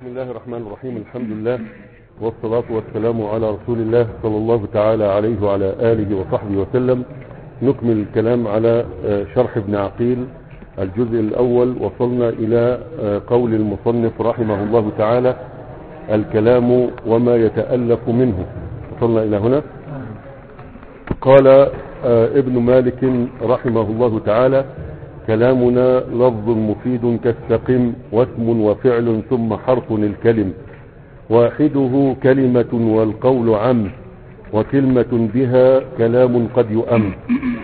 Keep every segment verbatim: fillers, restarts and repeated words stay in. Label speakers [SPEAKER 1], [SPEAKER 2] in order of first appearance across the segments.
[SPEAKER 1] بسم الله الرحمن الرحيم. الحمد لله والصلاة والسلام على رسول الله صلى الله تعالى عليه وعلى آله وصحبه وسلم. نكمل الكلام على شرح ابن عقيل الجزء الأول. وصلنا إلى قول المصنف رحمه الله تعالى: الكلام وما يتألف منه. وصلنا إلى هنا. قال ابن مالك رحمه الله تعالى: كلامنا لفظ مفيد كالسقم واسم وفعل ثم حرف الكلم، واحده كلمة والقول عم، وكلمة بها كلام قد يؤم.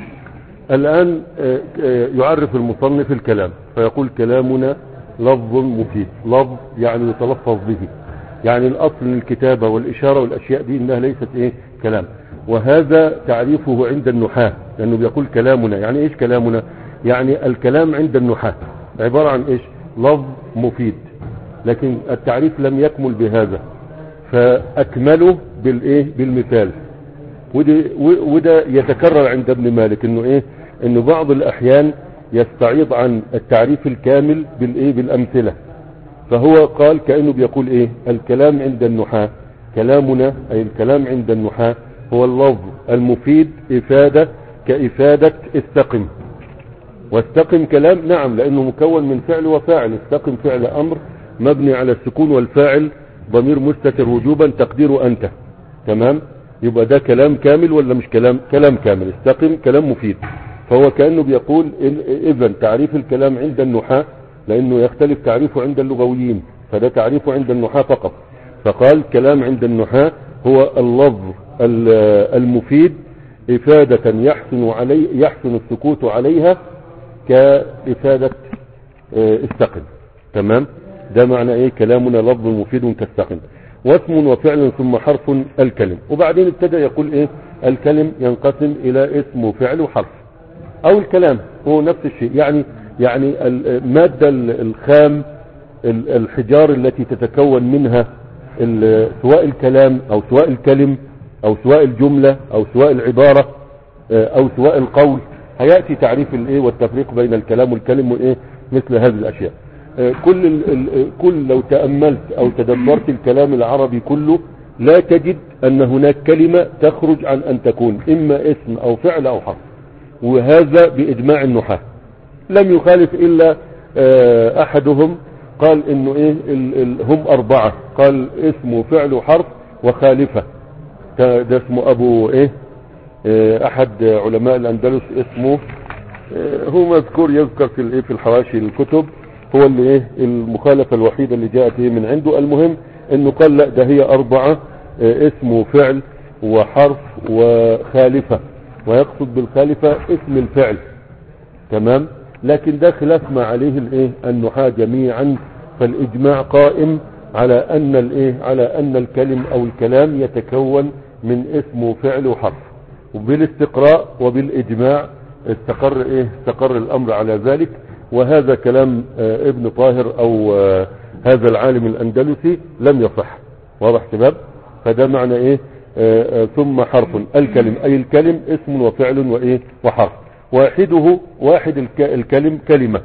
[SPEAKER 1] الآن يعرف المصنف الكلام فيقول: كلامنا لفظ مفيد. لفظ يعني يتلفظ به، يعني الأصل الكتابة والإشارة والأشياء دي إنها ليست إيه كلام. وهذا تعريفه عند النحاة، لأنه بيقول كلامنا. يعني إيش كلامنا؟ يعني الكلام عند النحاة عبارة عن إيش؟ لفظ مفيد. لكن التعريف لم يكمل بهذا، فأكمله بالإيه؟ بالمثال. وده, وده يتكرر عند ابن مالك إنه إيه؟ إنه بعض الأحيان يستعيض عن التعريف الكامل بالإيه؟ بالأمثلة. فهو قال كأنه بيقول إيه؟ الكلام عند النحاة، كلامنا أي الكلام عند النحاة هو اللفظ المفيد إفادة كإفادة استقم. واستقم كلام، نعم، لأنه مكون من فعل وفاعل. استقم فعل أمر مبني على السكون، والفاعل ضمير مستتر وجوبا تقديره أنت. تمام؟ يبقى ده كلام كامل ولا مش كلام؟ كلام كامل. استقم كلام مفيد. فهو كأنه بيقول إذن تعريف الكلام عند النحاة، لأنه يختلف تعريفه عند اللغويين، فده تعريفه عند النحاة فقط. فقال كلام عند النحاة هو اللفظ المفيد إفادة يحسن علي يحسن السكوت عليها كإفادة استقم. تمام؟ ده معنى ايه؟ كلامنا لفظ مفيد كاستقم، واسم وفعل ثم حرف الكلم. وبعدين ابتدى يقول ايه؟ الكلم ينقسم الى اسم وفعل وحرف، او الكلام هو نفس الشيء. يعني يعني المادة الخام، الحجار التي تتكون منها سواء الكلام او سواء الكلم او سواء الجملة او سواء العبارة او سواء القول. هيأتي تعريف الايه والتفريق بين الكلام والكلم وايه مثل هذه الاشياء. كل ال ال كل لو تأملت او تدبرت الكلام العربي كله لا تجد ان هناك كلمة تخرج عن ان تكون اما اسم او فعل او حرف، وهذا باجماع النحاة. لم يخالف الا احدهم قال انه ايه ال ال هم اربعة، قال اسم وفعل وحرف وخالفة. ده اسمه ابو ايه احد علماء الاندلس، اسمه هو مذكور يذكر في الايه في الحواشي الكتب، هو اللي ايه المخالفة الوحيدة اللي جاءت ايه من عنده. المهم انه قال لا، ده هي اربعة، اسم وفعل وحرف وخالفة، ويقصد بالخالفة اسم الفعل. تمام؟ لكن ده خلاف ما عليه الايه النحاة جميعا. فالاجماع قائم على ان الايه على ان الكلم او الكلام يتكون من اسم وفعل وحرف، وبالاستقراء وبالاجماع استقر ايه استقر الامر على ذلك. وهذا كلام اه ابن طاهر او اه هذا العالم الاندلسي لم يصح. واضح شباب؟ فده معنى ايه اه اه ثم حرف الكلم، اي الكلم اسم وفعل وايه وحرف. واحده واحد الك الكلم كلمة.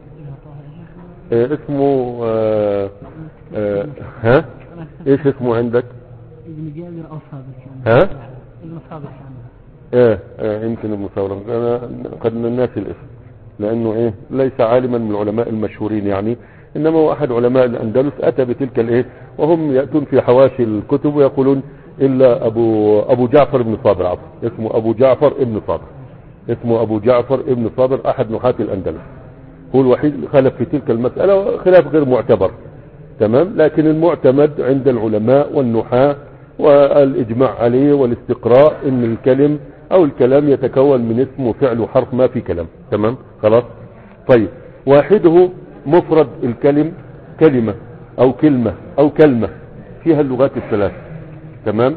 [SPEAKER 1] اه اسمه اه اه ها ايش اسمه عندك؟
[SPEAKER 2] ابن جابر او صابر.
[SPEAKER 1] ها
[SPEAKER 2] ابن صابر.
[SPEAKER 1] ايه اه يمكن ابن صابر، انا قد ناسي الاسم لانه ايه ليس عالما من العلماء المشهورين يعني، انما هو احد علماء الاندلس اتى بتلك الايه. وهم ياتون في حواشي الكتب ويقولون الا ابو ابو جعفر ابن صابر، عفوا اسمه ابو جعفر ابن صابر، اسمه ابو جعفر ابن صابر احد نحاة الاندلس. هو الوحيد اللي خالف في تلك المسألة، خلاف غير معتبر. تمام؟ لكن المعتمد عند العلماء والنحاة والاجماع عليه والاستقراء ان الكلم او الكلام يتكون من اسم وفعل وحرف، ما في كلام. تمام؟ خلاص؟ طيب، واحده مفرد الكلم كلمة او كلمة او كلمة، فيها اللغات الثلاث. تمام؟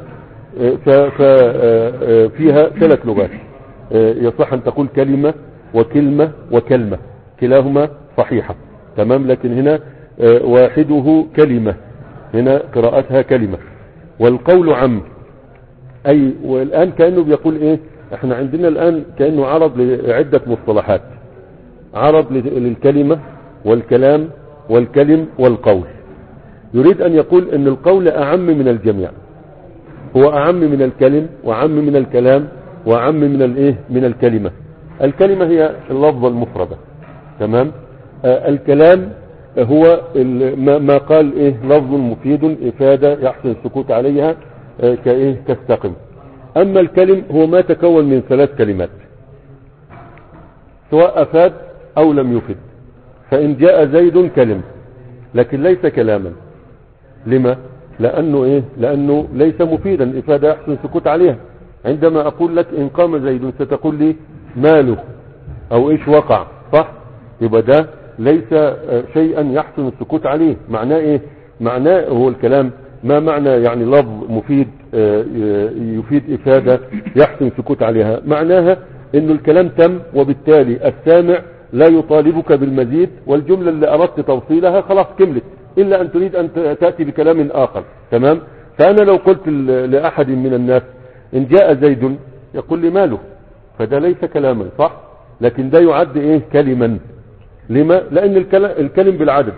[SPEAKER 1] ففيها ثلاث لغات، يصح ان تقول كلمة وكلمة وكلمة، كلاهما صحيحة. تمام؟ لكن هنا واحده كلمة، هنا قراءتها كلمة. والقول عم، اي والان كأنه بيقول ايه، احنا عندنا الان كأنه عرض لعدة مصطلحات، عرض للكلمة والكلام والكلم والقول. يريد أن يقول أن القول أعم من الجميع، هو أعم من الكلم وأعم من الكلام وأعم من الإيه من الكلمة. الكلمة هي اللفظة المفردة، تمام. آه الكلام هو ما, ما قال إيه لفظ مفيد إفادة يحسن السكوت عليها آه كإيه كاستقم. أما الكلم هو ما تكون من ثلاث كلمات سواء أفاد أو لم يفد. فإن جاء زيد كلم لكن ليس كلاما. لما؟ لأنه إيه لأنه ليس مفيدا إفادة يحسن السكوت عليها. عندما أقول لك إن قام زيد ستقول لي ماله أو إيش وقع، صح؟ يبقى ده ليس شيئا يحسن السكوت عليه. معناه إيه؟ معناه هو الكلام ما معنى يعني لفظ مفيد يفيد إفادة يحسن السكوت عليها؟ معناها إنه الكلام تم وبالتالي السامع لا يطالبك بالمزيد، والجملة اللي أردت توصيلها خلاص كملت، إلا أن تريد أن تأتي بكلام آخر، تمام. فأنا لو قلت لأحد من الناس إن جاء زيد يقول لي ماله، فده ليس كلاما، صح؟ لكن ده يعد إيه كلما. لما؟ لأن الكلم بالعدد،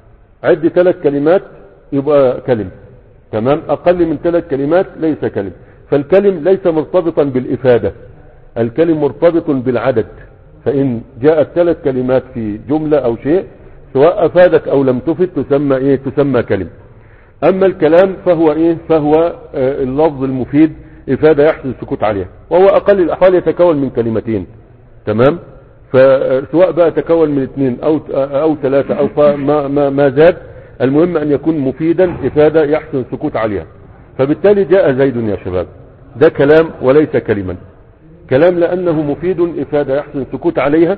[SPEAKER 1] عد ثلاث كلمات يبقى كلم، تمام. أقل من ثلاث كلمات ليس كلم. فالكلم ليس مرتبطا بالإفادة، الكلم مرتبط بالعدد. فإن جاءت ثلاث كلمات في جملة أو شيء سواء أفادت أو لم تفد تسمى إيه تسمى كلم. أما الكلام فهو إيه فهو آه اللفظ المفيد إفادة يحسن السكوت عليها، وهو أقل الأحوال يتكون من كلمتين، تمام. فسواء بقى تكون من اثنين أو أو ثلاثة أو ما ما ما زاد، المهم أن يكون مفيدا إفادة يحسن السكوت عليها. فبالتالي جاء زيد يا شباب، ده كلام وليس كلما. كلام لأنه مفيد إفادة يحسن السكوت عليها،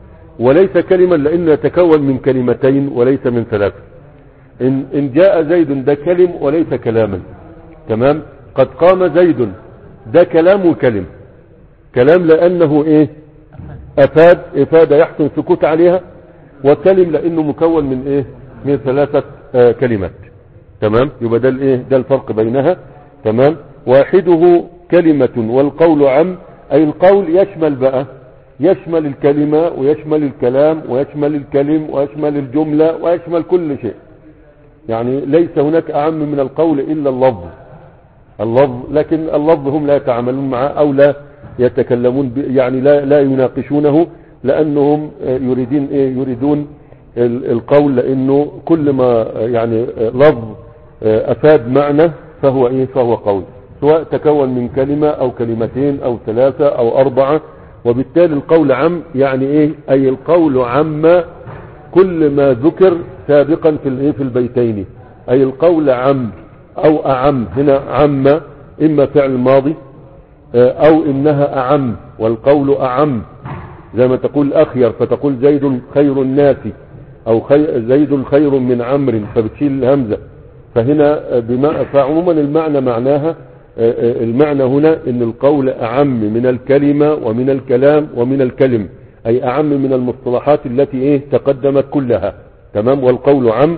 [SPEAKER 1] وليس كلما لأنه يتكون من كلمتين وليس من ثلاثة. إن, إن جاء زيد ده كلم وليس كلاما، تمام. قد قام زيد ده كلام وكلم. كلام لأنه إيه أفاد إفادة يحسن السكوت عليها، وكلم لأنه مكون من إيه من ثلاثة آه كلمات، تمام. يبقى ده الإيه ده الفرق بينها، تمام. واحده كلمة والقول عم، أي القول يشمل بقى يشمل الكلمة ويشمل الكلام ويشمل الكلم ويشمل الجملة ويشمل كل شيء. يعني ليس هناك أعم من القول إلا اللفظ اللفظ لكن اللفظ هم لا يتعاملون معه أو لا يتكلمون يعني لا لا يناقشونه، لأنهم يريدون إيه يريدون القول، لأنه كل ما يعني لفظ أفاد معنى فهو إيه فهو قول، سواء تكون من كلمة أو كلمتين أو ثلاثة أو أربعة. وبالتالي القول عم يعني إيه أي القول عم كل ما ذكر سابقا في الإيه في البيتين، أي القول عم أو أعم. هنا عم إما فعل ماضي أو إنها أعم، والقول أعم زي ما تقول أخير فتقول زيد خير الناس، أو خي زيد خير من عمرو فبتشيل الهمزة. فهنا بما فعموما المعنى معناها المعنى هنا ان القول اعم من الكلمة ومن الكلام ومن الكلم، اي اعم من المصطلحات التي ايه تقدمت كلها، تمام. والقول عم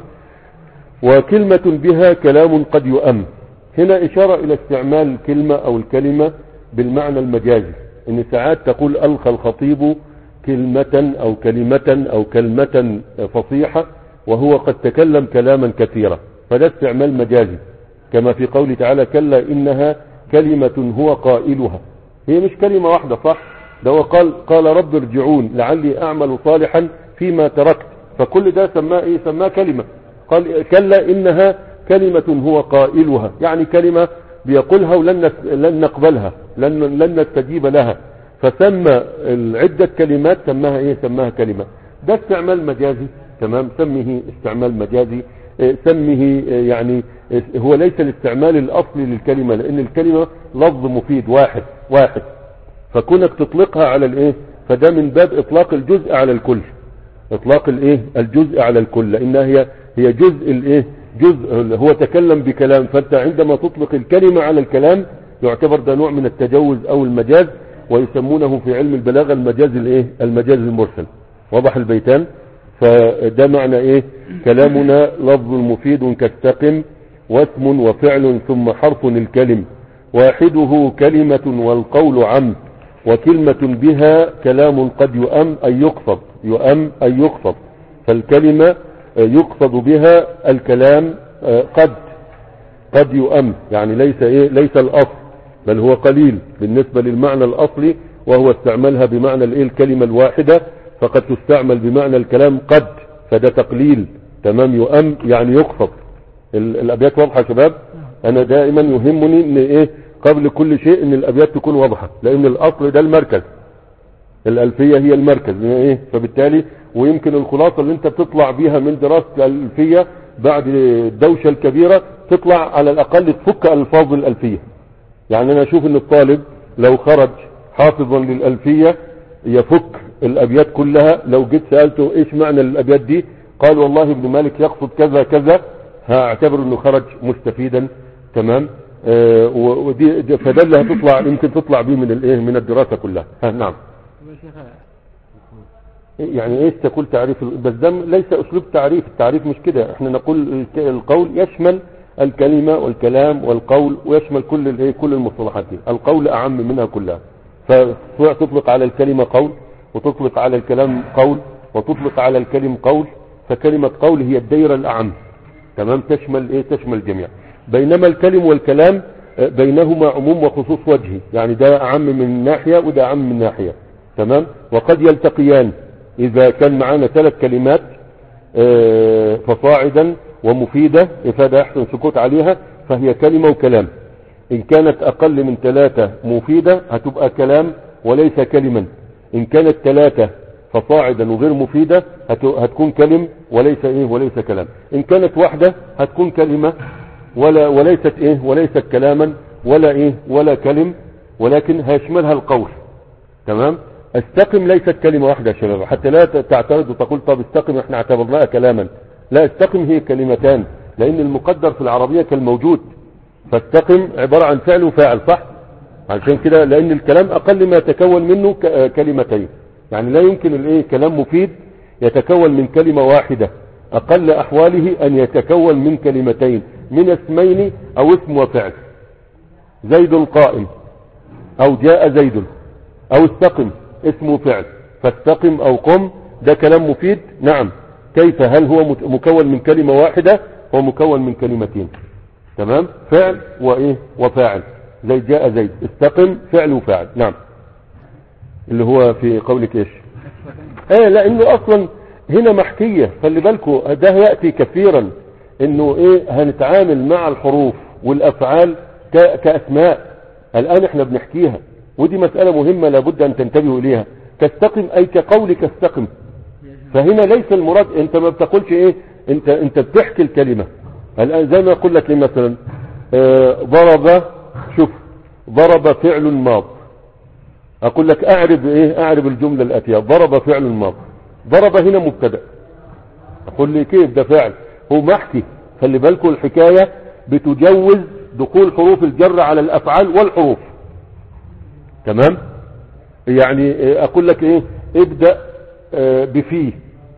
[SPEAKER 1] وكلمة بها كلام قد يؤم. هنا اشارة الى استعمال الكلمة او الكلمة بالمعنى المجازي، ان ساعات تقول القى الخطيب كلمة او كلمة او كلمة فصيحة وهو قد تكلم كلاما كثيرا، فده استعمال مجازي، كما في قوله تعالى كلا إنها كلمة هو قائلها. هي مش كلمة واحدة، صح؟ ده هو قال قال رب ارجعون لعلي أعمل صالحا فيما تركت، فكل ده سماه إيه سماه كلمة. قال كلا إنها كلمة هو قائلها، يعني كلمة بيقولها ولن لن نقبلها لن لن نستجيب لها، فسمى العدة كلمات سماها إيه سماها كلمة. ده استعمال مجازي، تمام. سميه استعمال مجازي، سمه يعني هو ليس الاستعمال الاصلي للكلمة، لان الكلمة لفظ مفيد واحد واحد، فكونك تطلقها على الايه فده من باب اطلاق الجزء على الكل، اطلاق الايه الجزء على الكل، لانها هي هي جزء الايه جزء هو تكلم بكلام، فانت عندما تطلق الكلمة على الكلام يعتبر ده نوع من التجوز او المجاز، ويسمونه في علم البلاغة المجاز الايه المجاز المرسل. واضح البيتان؟ فده معنى ايه كلامنا لفظ مفيد كاستقم واسم وفعل ثم حرف الكلم، واحده كلمة والقول عم، وكلمة بها كلام قد يؤم أي يقصد يؤم أي يقصد. فالكلمة يقصد بها الكلام آه قد قد يؤم، يعني ليس ايه ليس الاصل بل هو قليل بالنسبة للمعنى الاصلي، وهو استعملها بمعنى الايه الكلمة الواحدة، فقد تستعمل بمعنى الكلام قد، فده تقليل. تمام. يؤم يعني يخفض. الابيات واضحة يا شباب؟ انا دائما يهمني ان ايه قبل كل شيء ان الابيات تكون واضحة، لان الاصل ده المركز، الالفية هي المركز ايه. فبالتالي ويمكن الخلاصة اللي انت بتطلع بيها من دراسة الالفية بعد الدوشة الكبيرة، تطلع على الاقل تفك الفاظ الالفية. يعني انا اشوف ان الطالب لو خرج حافظا للالفية يفك الابيات كلها، لو جيت سألته ايش معنى الابيات دي قال والله ابن مالك يقصد كذا كذا، هاعتبر انه خرج مستفيدا. تمام. آه ودي فده اللي هتطلع يمكن تطلع بيه من الايه من الدراسة كلها. ها نعم. يعني ايش تقول تعريف؟ بس ده ليس اسلوب تعريف، التعريف مش كده. احنا نقول القول يشمل الكلمة والكلام والقول، ويشمل كل الايه كل المصطلحات دي. القول اعم منها كلها، فتطلق على الكلمة قول، وتطلق على الكلام قول، وتطلق على الكلم قول. فكلمة قول هي الدائرة الاعم. تمام. تشمل ايه تشمل جميع. بينما الكلم والكلام بينهما عموم وخصوص وجهي، يعني ده اعم من ناحية وده اعم من ناحية. تمام. وقد يلتقيان اذا كان معانا ثلاث كلمات فصاعدا ومفيدة افادة احسن سكوت عليها فهي كلمة وكلام. ان كانت اقل من ثلاثة مفيدة هتبقى كلام وليس كلما. ان كانت ثلاثة فصاعدا وغير مفيدة هتكون كلم وليس ايه وليس كلام. ان كانت واحدة هتكون كلمة ولا وليست ايه وليست كلاما ولا ايه ولا كلم، ولكن هيشملها القول. تمام. استقم ليست كلمة واحدة يا شباب، حتى لا تعترض وتقول طب استقم احنا اعتبرناها كلاما. لا، استقم هي كلمتان، لان المقدر في العربية كالموجود. فاستقم عبارة عن فعل وفاعل، صح؟ عشان كده لان الكلام اقل ما يتكون منه كلمتين. يعني لا يمكن الايه كلام مفيد يتكون من كلمة واحدة، اقل احواله ان يتكون من كلمتين، من اسمين او اسم وفعل. زيد قائم، او جاء زيد، او استقم اسم وفعل. فاستقم او قم ده كلام مفيد. نعم. كيف؟ هل هو مكون من كلمة واحدة؟ هو مكون من كلمتين. تمام. فعل وايه وفاعل. زي جاء زيد، استقم فعل وفاعل. نعم. اللي هو في قولك ايش؟ ايه لانه اصلا هنا محكية. خلي بالكم ده يأتي كثيرا انه ايه هنتعامل مع الحروف والافعال كاسماء. الان احنا بنحكيها، ودي مسألة مهمة لابد ان تنتبهوا اليها. تستقم اي كقولك استقم. فهنا ليس المراد انت ما بتقولش ايه انت انت بتحكي الكلمة. الان زي ما اقول لك ايه مثلا اه ضرب، شوف ضرب فعل ماض، اقول لك اعرب ايه اعرب الجملة الاتية. ضرب فعل ماض، ضرب هنا مبتدا، اقول لي كيف ده فعل؟ هو محكي. خلي بالكم الحكاية بتجوز دخول حروف الجر على الافعال والحروف. تمام. يعني اقول لك ايه ابدأ اه بفيه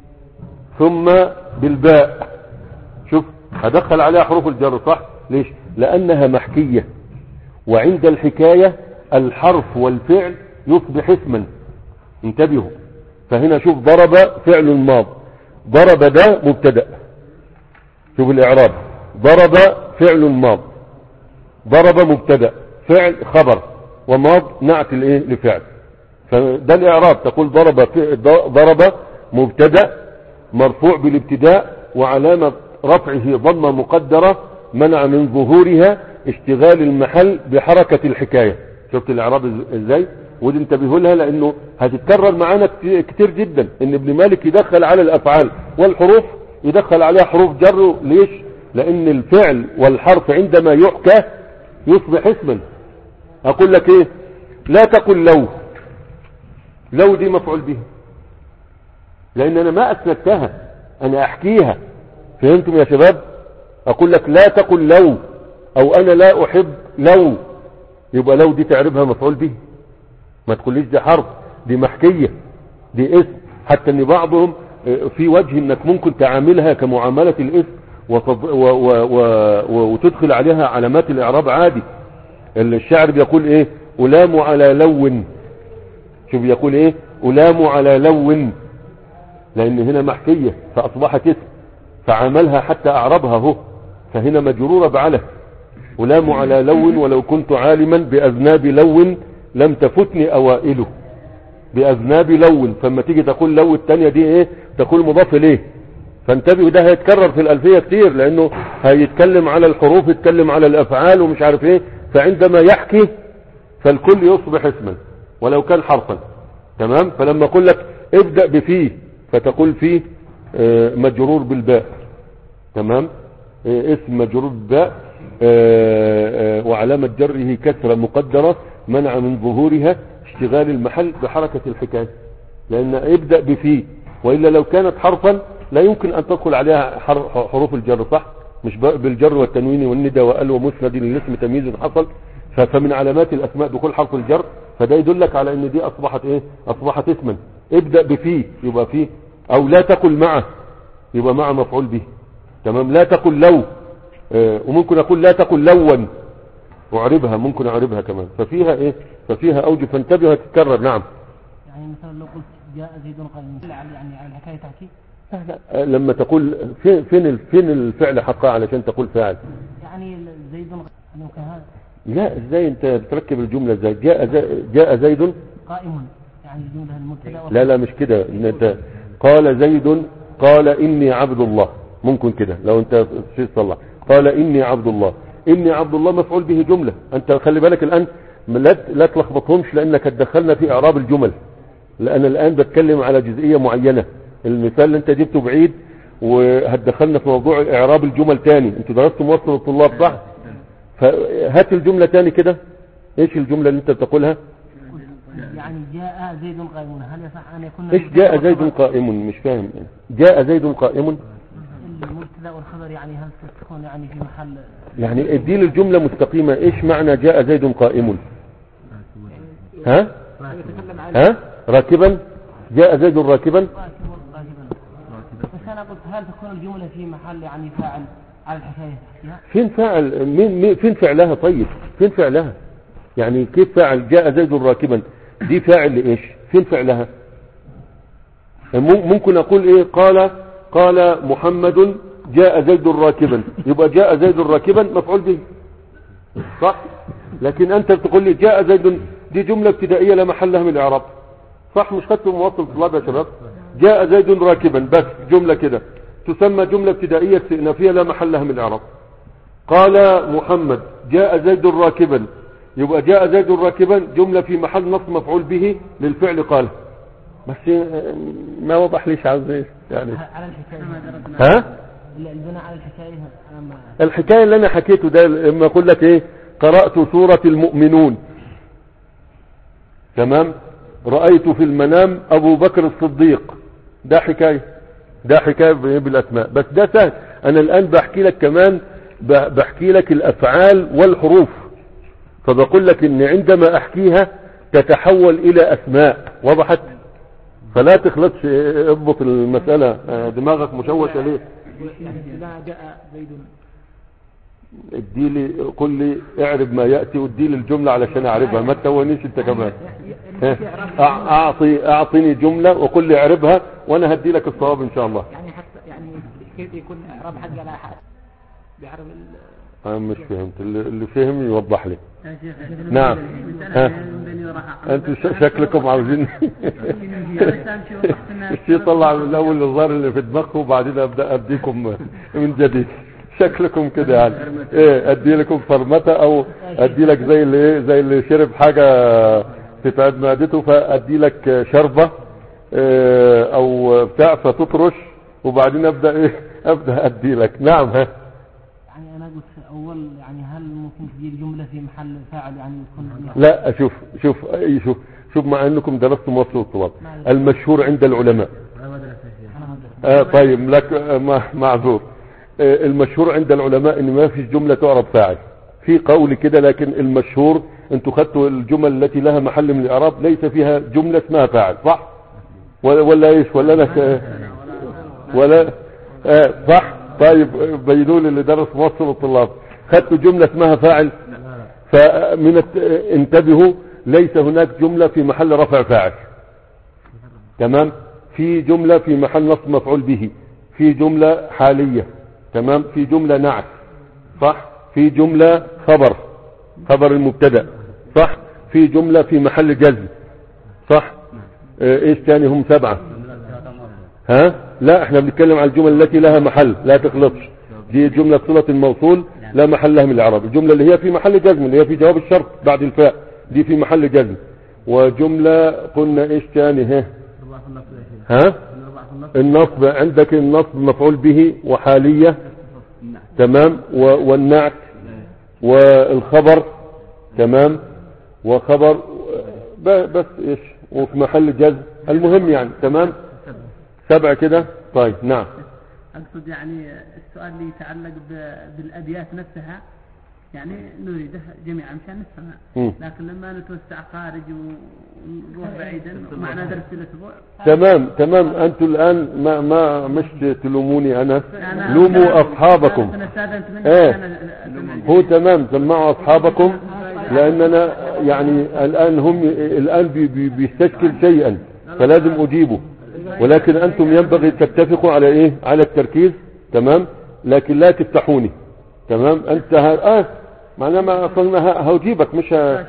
[SPEAKER 1] ثم بالباء، شوف هدخل عليها حروف الجر، صح؟ ليش؟ لانها محكية، وعند الحكاية الحرف والفعل يصبح اسما. انتبهوا. فهنا شوف ضرب فعل ماض، ضرب ده مبتدأ، شوف الاعراب. ضرب فعل ماض، ضرب مبتدأ، فعل خبر، وماض نعت الايه لفعل. فده الاعراب. تقول ضرب ضرب مبتدأ مرفوع بالابتداء وعلامة رفعه ضمة مقدرة منع من ظهورها اشتغال المحل بحركة الحكاية. شفت الاعراب ازاي؟ ودي انتبهوا لها لانه هتتكرر معانا كتير جدا ان ابن مالك يدخل على الافعال والحروف يدخل عليها حروف جر. ليش؟ لان الفعل والحرف عندما يحكى يصبح اسما. اقول لك ايه لا تقل لو، لو دي مفعول به، لان انا ما اسندتها انا احكيها. فهمتم يا شباب؟ اقول لك لا تقل لو، او انا لا احب لو، يبقى لو دي تعربها مفعول به. ما تقوليش دي حرف، دي محكية، دي اسم. حتى ان بعضهم في وجه انك ممكن تعاملها كمعاملة الاسم وتض... و... و... و... وتدخل عليها علامات الاعراب عادي. الشاعر بيقول ايه ألام على لو، شوف بيقول ايه ألام على لو، لان هنا محكية فاصبحت اسم، فعاملها حتى اعربها هو. فهنا مجرورة بعله، ولام على لو ولو كنت عالما بأذناب لو لم تفتني أوائله، بأذناب لو. فلما تيجي تقول لو التانية دي ايه تقول مضاف اليه. فانتبهوا ده هيتكرر في الألفية كتير، لأنه هيتكلم على الحروف، يتكلم على الأفعال ومش عارف ايه. فعندما يحكي فالكل يصبح اسما ولو كان حرفا. تمام. فلما اقول لك ابدأ بفيه فتقول فيه اه مجرور بالباء. تمام. اه اسم مجرور بالباء اه اه وعلامة جره كسرة مقدرة منع من ظهورها اشتغال المحل بحركة الحكاية، لأن ابدأ بفيه. وإلا لو كانت حرفا لا يمكن أن تدخل عليها حروف الجر، صح؟ مش بالجر والتنوين والندى وال ومسند للاسم تمييز حصل. فمن علامات الأسماء دخول حرف الجر، فده يدلك على ان دي أصبحت ايه أصبحت اسما. ابدأ بفيه يبقى فيه، أو لا تقل معه يبقى مع مفعول به. تمام. لا تقل لو اه وممكن أقول لا تقل لون وعربها، ممكن أعربها كمان. ففيها ايه ففيها أوجه، فانتبه هتتكرر. نعم.
[SPEAKER 2] يعني مثلا لو قلت جاء زيد قائم يعني على الحكاية تحكي.
[SPEAKER 1] لا لما تقول فين فين فين الفعل حقها علشان تقول فاعل.
[SPEAKER 2] يعني زيد يعني كهذا.
[SPEAKER 1] لا ازاي انت بتركب الجملة ازاي؟ جاء زي جاء زيد
[SPEAKER 2] قائم يعني الجملة المبتدا.
[SPEAKER 1] لا لا مش كده. انت قال زيد قال اني عبد الله، ممكن كده لو انت في صلح. قال اني عبد الله، اني عبد الله مفعول به جملة. انت خلي بالك الان لا لا تلخبطهمش، لانك هتدخلنا في اعراب الجمل، لان الان بتكلم على جزئية معينة. المثال اللي انت جبته بعيد وهتدخلنا في موضوع اعراب الجمل تاني. انتوا درستوا موصل الطلاب صح؟ فهات الجملة تاني كده. ايش الجملة اللي انت بتقولها؟
[SPEAKER 2] يعني جاء زيد قائم، هل يصح ان يكون
[SPEAKER 1] ايش جاء زيد قائم؟ مش فاهم. جاء زيد قائم
[SPEAKER 2] المبتدا والخبر يعني هل تكون يعني في محل
[SPEAKER 1] يعني ادي لي الجملة مستقيمة. ايش معنى جاء زيد قائم؟ ها ها راكبا. جاء زيد راكبا.
[SPEAKER 2] بس انا قلت هل تكون الجملة في محل يعني فاعل على الحكاية تحكيها؟
[SPEAKER 1] فين فاعل؟ مين مين فين فعلها؟ طيب فين فعلها؟ يعني كيف فاعل جاء زيد راكبا دي فاعل لايش؟ فين فعلها؟ ممكن اقول ايه قال قال محمد جاء زيد راكبا، يبقى جاء زيد راكبا مفعول به صح. لكن انت بتقول لي جاء زيد، دي جملة ابتدائية لا محل لها من الاعراب صح. مش خدتوا موصل طلاب يا شباب؟ جاء زيد راكبا بس جملة كده تسمى جملة ابتدائية استئنافية لا محل لها من الاعراب. قال محمد جاء زيد راكبا، يبقى جاء زيد راكبا جملة في محل نصب مفعول به للفعل قال. بس ما وضح ليش عاوز ايش يعني
[SPEAKER 2] على الحكاية.
[SPEAKER 1] ها
[SPEAKER 2] البناء على الحكاية.
[SPEAKER 1] الحكاية اللي انا حكيته ده لما اقول لك ايه قرأت سورة المؤمنون. تمام. رأيت في المنام ابو بكر الصديق، ده حكاية، ده حكاية بالاسماء. بس ده سهل. انا الان بحكي لك كمان بحكي لك الافعال والحروف، فبقول لك ان عندما احكيها تتحول الى اسماء. وضحت؟ فلا تخلطش، اضبط المسألة. دماغك مشوشة ليه؟
[SPEAKER 2] لا جاء زيد.
[SPEAKER 1] ادي لي قل لي اعرب ما يأتي وادي لي الجملة علشان اعربها، ما تتونيش انت كمان. اعطي اعطيني جملة وقل لي اعربها وانا هدي لك الصواب ان شاء الله.
[SPEAKER 2] يعني حتى يعني كيف يكون اعراب حق على حد بيعرف
[SPEAKER 1] انا مش فهمت. اللي فهم يوضح لي. نعم. ها انتوا شكلكم عاوزين الشيء طلع من الاول الظاهر اللي في دماغكم وبعدين ابدا اديكم من جديد. شكلكم كده يعني ايه ادي لكم فرمته او ادي لك زي اللي ايه زي اللي شرب حاجه تتعب معدته فادي لك شربه اه او بتاع فتطرش وبعدين ابدا ايه ابدا ادي لك. نعم. ها
[SPEAKER 2] يعني انا قلت اول يعني هل ممكن تجي جمله في محل فاعل يعني يكون
[SPEAKER 1] لا شوف شوف شوف شوف مع انكم درستم وصل الطلاب المشهور عند العلماء. آه طيب لك آه معذور. آه المشهور عند العلماء ان ما فيش جمله تعرب فاعل في قول كده، لكن المشهور انتوا خدتوا الجمل التي لها محل من الاعراب ليس فيها جمله اسمها فاعل صح ولا ايش ولا انا ولا آه صح. طيب بينوا لي اللي درس موصل الطلاب خدتوا جملة اسمها فاعل. فمن انتبهوا ليس هناك جملة في محل رفع فاعل. تمام. في جملة في محل نصب مفعول به، في جملة حالية. تمام. في جملة نعت، صح، في جملة خبر خبر المبتدأ، صح، في جملة في محل جزم، صح. اه ايش تاني؟ هم سبعة. ها لا، احنا بنتكلم على الجمل التي لها محل، لا تخلطش. دي جملة صلة الموصول لا محل لها من الاعراب. الجملة اللي هي في محل جزم اللي هي في جواب الشرط بعد الفاء دي في محل جزم. وجملة قلنا ايش تاني؟ ها ها النصب، عندك النصب مفعول به وحالية، تمام، والنعت والخبر، تمام، وخبر بس ايش وفي محل جزم. المهم يعني تمام سبعة كده. طيب نعم.
[SPEAKER 3] أقصد يعني السؤال اللي يتعلق بالأبيات نفسها يعني نريده جميعا مشان نفهمها، لكن لما نتوسع خارج ونروح بعيدا معنا درس الأسبوع.
[SPEAKER 1] تمام تمام. أنتم الآن ما ما مش تلوموني أنا، لوموا أصحابكم. ايه هو تمام، سمعوا أصحابكم، لأننا يعني الآن هم الآن بي بي بيستشكل شيئا فلازم أجيبه، ولكن أنتم ينبغي تتفقوا على إيه؟ على التركيز، تمام، لكن لا تفتحوني، تمام. أنت ها... آه معناه ما أصلنا هجيبك مش ه...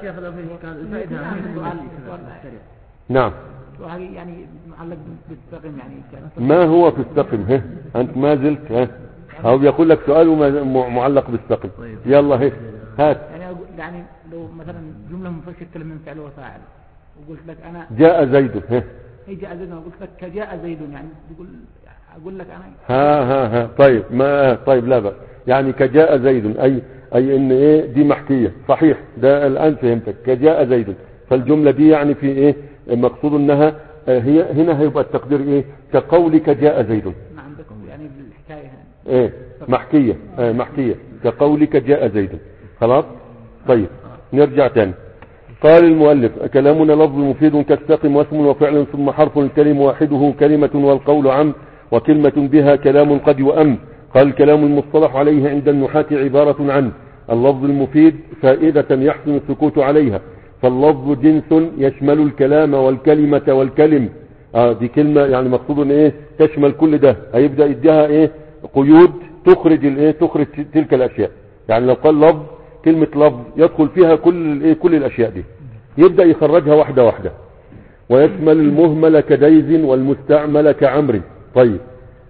[SPEAKER 1] نعم.
[SPEAKER 2] يعني معلق بالسقم يعني
[SPEAKER 1] ما هو في السقم؟ ها أنت ما زلت ها هو يقول لك سؤال معلق بالسقم. يلا هيك هات.
[SPEAKER 2] يعني يعني لو مثلا جملة مفشكلة من فعل وفاعل وقلت لك أنا
[SPEAKER 1] جاء زيد، ها
[SPEAKER 2] هي جاء زيد، وقلت لك كجاء زيد، يعني بقول أقول لك أنا
[SPEAKER 1] ها ها ها طيب ما طيب لا بقى يعني كجاء زيد أي أي إن إيه دي محكية، صحيح، ده الآن فهمتك. كجاء زيد، فالجملة دي يعني في إيه مقصود إنها هي هنا هيبقى التقدير إيه؟ كقولك جاء زيد.
[SPEAKER 2] نعم يعني بالحكاية
[SPEAKER 1] إيه محكية، إيه محكية كقولك جاء زيد. خلاص طيب نرجع تاني. قال المؤلف كلامنا لفظ مفيد كالسقم واسم وفعل ثم حرف الكلم واحده كلمة والقول عم وكلمة بها كلام قد وأم. قال الكلام المصطلح عليه عند النحاة عبارة عن اللفظ المفيد فائدة يحسن السكوت عليها، فاللفظ جنس يشمل الكلام والكلمة والكلم. آه دي كلمة يعني مقصود ايه تشمل كل ده، هيبدأ يديها ايه قيود تخرج الايه تخرج تلك الاشياء. يعني لو قال لفظ كلمة لفظ يدخل فيها كل ايه كل الاشياء دي، يبدأ يخرجها واحدة واحدة. ويشمل المهمل كديز والمستعمل كعمر. طيب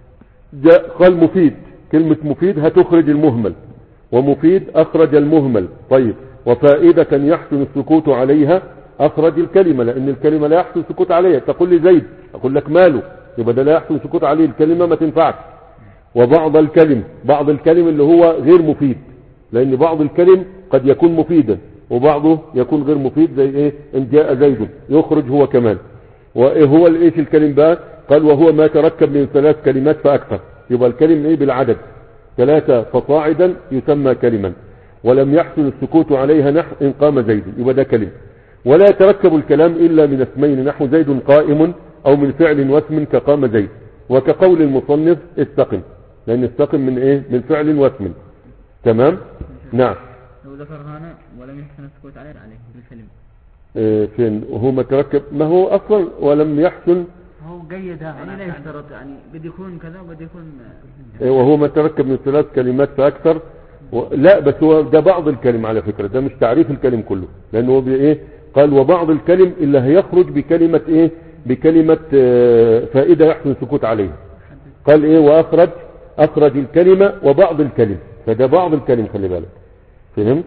[SPEAKER 1] جاء قال مفيد، كلمة مفيد هتخرج المهمل، ومفيد اخرج المهمل. طيب وفائدة يحسن السكوت عليها اخرج الكلمة، لان الكلمة لا يحسن السكوت عليها. تقول لي زيد اقول لك ماله، يبقى ده لا يحسن السكوت عليه، الكلمة ما تنفعش. وبعض الكلم، بعض الكلم اللي هو غير مفيد، لان بعض الكلم قد يكون مفيدا وبعضه يكون غير مفيد، زي ايه ان جاء زيد يخرج هو كمان. وايه هو الايش الكلم بقى؟ قال وهو ما تركب من ثلاث كلمات فاكثر. يبقى الكلم ايه بالعدد ثلاثة فصاعدا يسمى كلما. ولم يحسن السكوت عليها نحو ان قام زيد، يبقى ده كلم. ولا يتركب الكلام الا من اسمين نحو زيد قائم، او من فعل واسم كقام زيد. وكقول المصنف استقم، لان استقم من ايه من فعل واسم. تمام نعم.
[SPEAKER 3] لو ذكر هنا ولم يحسن السكوت عليه عليه بالكلمة
[SPEAKER 1] إيه فين وهو متركب؟ ما هو اصلا ولم يحسن
[SPEAKER 3] هو قيد يعني لا يشترط يعني قد يكون كذا وقد يكون
[SPEAKER 1] إيه وهو متركب من ثلاث كلمات فاكثر. و... لا بس هو ده بعض الكلم على فكرة، ده مش تعريف الكلم كله، لانه هو بايه قال وبعض الكلم الا هيخرج بكلمة ايه بكلمة اه فائدة يحسن السكوت عليها. قال ايه واخرج اخرج الكلمة وبعض الكلم، فده بعض الكلم خلي بالك، فهم؟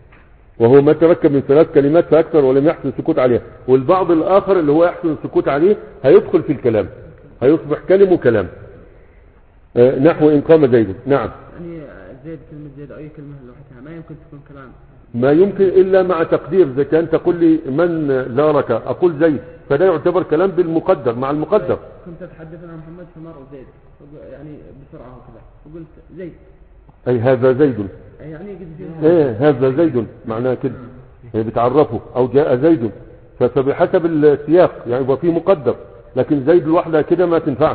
[SPEAKER 1] وهو ما تركب من ثلاث كلمات فاكثر ولم يحسن السكوت عليها. والبعض الاخر اللي هو يحسن السكوت عليه هيدخل في الكلام، هيصبح كلم وكلام. اه نحو ان قام زيد. نعم
[SPEAKER 3] يعني زيد كلمة زيد اي كلمة لوحدها ما يمكن تكون كلام،
[SPEAKER 1] ما يمكن الا مع تقدير. اذا كان تقول لي من زارك اقول زيد، فده يعتبر كلام بالمقدر مع المقدر.
[SPEAKER 3] كنت اتحدث عن محمد فمر زيد يعني بسرعة وكذا وقلت زيد
[SPEAKER 1] اي هذا زيد،
[SPEAKER 3] يعني
[SPEAKER 1] ايه هذا زيد معناه كده بتعرفه، او جاء زيد. فبحسب السياق يعني يبقى فيه مقدر، لكن زيد لوحدها كده ما تنفعش.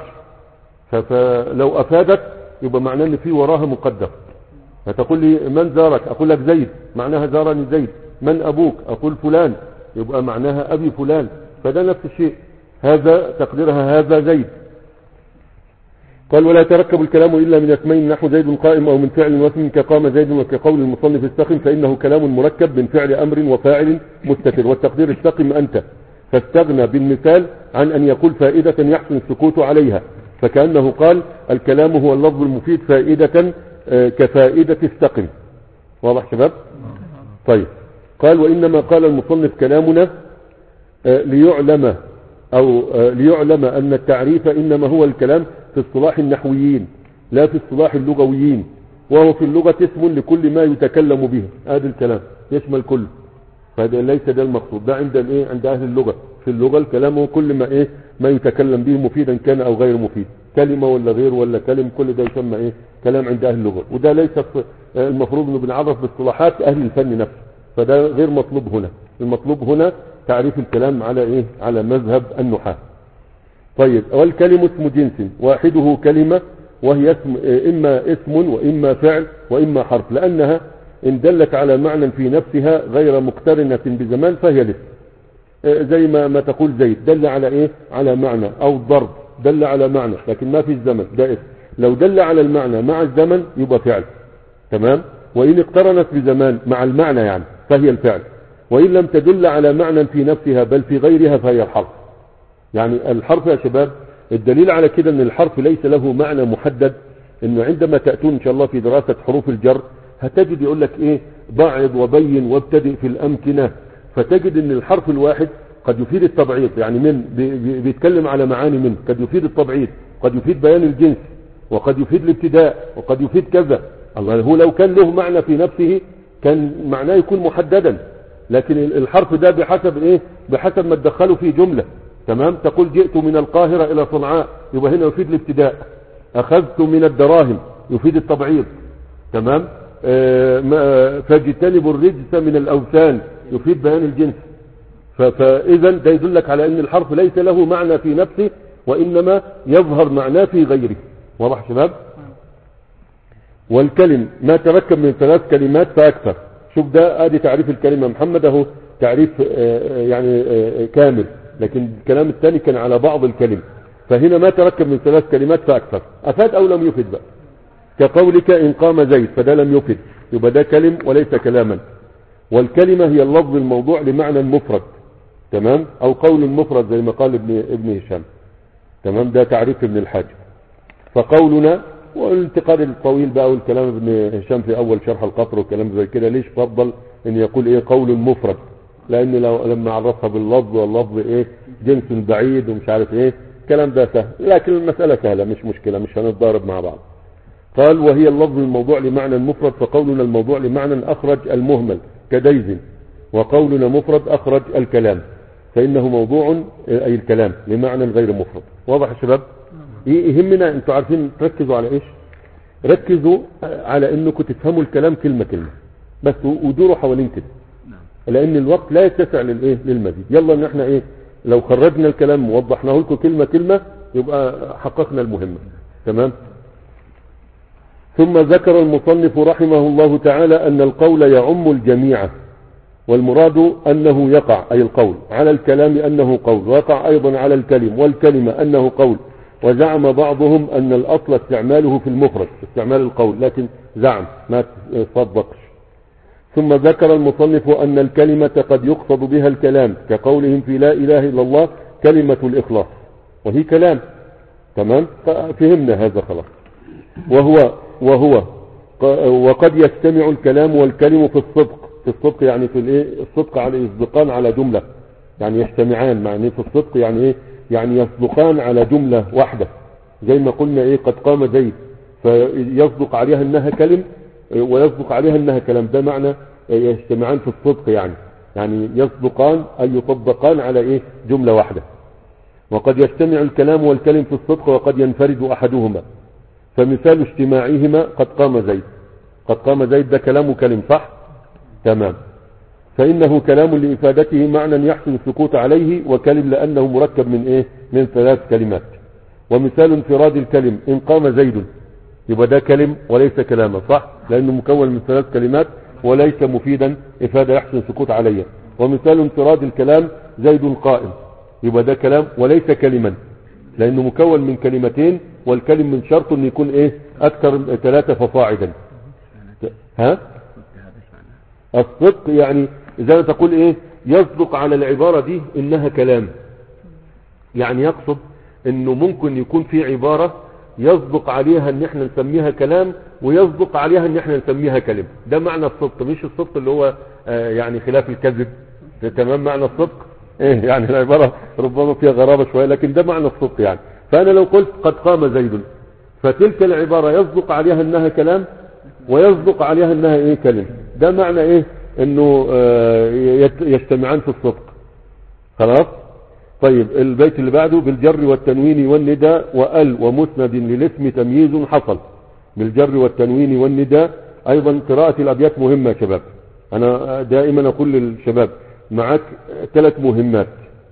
[SPEAKER 1] فلو افادت يبقى معناه ان في وراها مقدر. فتقول لي من زارك اقول لك زيد، معناها زارني زيد. من ابوك اقول فلان، يبقى معناها ابي فلان. فده نفس الشيء، هذا تقديرها هذا زيد. قال ولا يتركب الكلام إلا من اسمين نحو زيد قائم أو من فعل واسم كقام زيد وكقول المصنف استقم، فإنه كلام مركب من فعل أمر وفاعل مستتر، والتقدير استقم أنت، فاستغنى بالمثال عن أن يقول فائدة يحسن السكوت عليها، فكأنه قال الكلام هو اللفظ المفيد فائدة كفائدة استقم. واضح شباب؟ طيب. قال وإنما قال المصنف كلامنا ليعلم أو ليعلم أن التعريف إنما هو الكلام في اصطلاح النحويين لا في اصطلاح اللغويين، وهو في اللغة اسم لكل ما يتكلم به. هذا الكلام يشمل كل، فهذا ليس ده المقصود، ده عند الايه عند اهل اللغة. في اللغة الكلام هو كل ما ايه ما يتكلم به مفيدا كان او غير مفيد، كلمة ولا غير ولا كلم، كل ده يسمى ايه كلام عند اهل اللغة. وده ليس المفروض انه بنعرف باصطلاحات اهل الفن نفسه، فده غير مطلوب هنا. المطلوب هنا تعريف الكلام على ايه على مذهب النحاة. طيب. والكلمة اسم جنس واحده كلمة، وهي اسم اما اسم واما فعل واما حرف، لانها ان دلت على معنى في نفسها غير مقترنة بزمان فهي الاسم. زي ما ما تقول زيد دل على ايه على معنى، او ضرب دل على معنى لكن ما في الزمن، ده اسم. لو دل على المعنى مع الزمن يبقى فعل. تمام. وان اقترنت بزمان مع المعنى يعني فهي الفعل، وان لم تدل على معنى في نفسها بل في غيرها فهي الحرف. يعني الحرف يا شباب الدليل على كده ان الحرف ليس له معنى محدد، انه عندما تأتون ان شاء الله في دراسة حروف الجر هتجد يقول لك ايه بعض وبين وابتدئ في الامكنة، فتجد ان الحرف الواحد قد يفيد التبعيض، يعني من بيتكلم على معاني من، قد يفيد التبعيض، قد يفيد بيان الجنس، وقد يفيد الابتداء، وقد يفيد كذا. الله، هو لو كان له معنى في نفسه كان معناه يكون محددا، لكن الحرف ده بحسب ايه بحسب ما تدخله في جملة. تمام. تقول جئت من القاهرة الى صنعاء يبقى هنا يفيد الابتداء، اخذت من الدراهم يفيد التبعيض. تمام. آه فاجتنبوا الرجس من الاوثان يفيد بيان الجنس. فاذا ده يدلك على ان الحرف ليس له معنى في نفسه وانما يظهر معناه في غيره. واضح شباب؟ والكلم ما تركب من ثلاث كلمات فاكثر. شوف ده ادي تعريف الكلمة محمد اهو تعريف آه يعني آه كامل، لكن الكلام الثاني كان على بعض الكلمة، فهنا ما تركب من ثلاث كلمات فاكثر. افاد او لم يفد بقى، كقولك ان قام زيد فده لم يفد، يبقى ده كلم وليس كلاما. والكلمة هي اللفظ الموضوع لمعنى مفرد. تمام. او قول مفرد زي ما قال ابن ابن هشام. تمام. ده تعريف ابن الحاج. فقولنا والانتقاد الطويل بقى والكلام ابن هشام في اول شرح القطر والكلام زي كده، ليش فضل ان يقول ايه قول مفرد؟ لان لو لما عرفها باللفظ واللفظ ايه جنس بعيد ومش عارف ايه الكلام ده سهل، لكن المسألة سهلة مش مشكلة، مش هنتضارب مع بعض. قال وهي اللفظ الموضوع لمعنى مفرد، فقولنا الموضوع لمعنى اخرج المهمل كديز، وقولنا مفرد اخرج الكلام، فانه موضوع اي الكلام لمعنى غير مفرد. واضح يا شباب؟ يهمنا انتوا عارفين تركزوا على ايش؟ ركزوا على انكم تفهموا الكلام كلمة كلمة بس، ودوروا حوالين كده، لان الوقت لا يتسع للايه للمزيد. يلا ان احنا ايه لو خرجنا الكلام ووضحناه لكم كلمة كلمة يبقى حققنا المهمة. تمام. ثم ذكر المصنف رحمه الله تعالى ان القول يعم الجميع، والمراد انه يقع اي القول على الكلام انه قول، ويقع ايضا على الكلم والكلمة انه قول. وزعم بعضهم ان الاصل استعماله في المفرد استعمال القول، لكن زعم ما تصدقش. ثم ذكر المصنف ان الكلمة قد يقصد بها الكلام، كقولهم في لا اله الا الله كلمة الاخلاص، وهي كلام. تمام. فهمنا هذا خلاص. وهو وهو وقد يجتمع الكلام والكلم في الصدق، في الصدق يعني في الايه الصدق على يصدقان على جملة، يعني يجتمعان معنى في الصدق يعني ايه يعني يصدقان على جملة واحدة، زي ما قلنا ايه قد قام زيد فيصدق عليها انها كلم ويصدق عليها انها كلام، ده معنى يجتمعان في الصدق، يعني يعني يصدقان اي يطبقان على ايه جملة واحدة. وقد يجتمع الكلام والكلم في الصدق وقد ينفرد احدهما، فمثال اجتماعهما قد قام زيد، قد قام زيد ده كلام وكلم صح؟ تمام. فإنه كلام لإفادته معنى يحسن السكوت عليه، وكلم لأنه مركب من إيه من ثلاث كلمات. ومثال انفراد الكلم إن قام زيد، يبقى ده كلم وليس كلاما صح، لأنه مكون من ثلاث كلمات وليس مفيدا إفادة يحسن السكوت عليه. ومثال انفراد الكلام زيد قائم، يبقى ده كلام وليس كلما، لانه مكون من كلمتين، والكلم من شرط انه يكون ايه اكثر ثلاثة فصاعدا. ها الصدق يعني زي ما تقول ايه يصدق على العبارة دي انها كلام، يعني يقصد انه ممكن يكون في عبارة يصدق عليها ان احنا نسميها كلام، ويصدق عليها ان احنا نسميها كلمة. ده معنى الصدق، مش الصدق اللي هو آه يعني خلاف الكذب. ده تمام معنى الصدق ايه، يعني العبارة ربما فيها غرابة شوية، لكن ده معنى الصدق يعني. فانا لو قلت قد قام زيد، فتلك العبارة يصدق عليها انها كلام، ويصدق عليها انها ايه كلمة. ده معنى ايه انه آه يجتمعان في الصدق. خلاص. طيب البيت اللي بعده بالجر والتنوين والنداء وال ومسند للاسم تمييز حصل. بالجر والتنوين والنداء ايضا قراءة الابيات مهمة يا شباب. انا دائما اقول للشباب معك ثلاث مهمات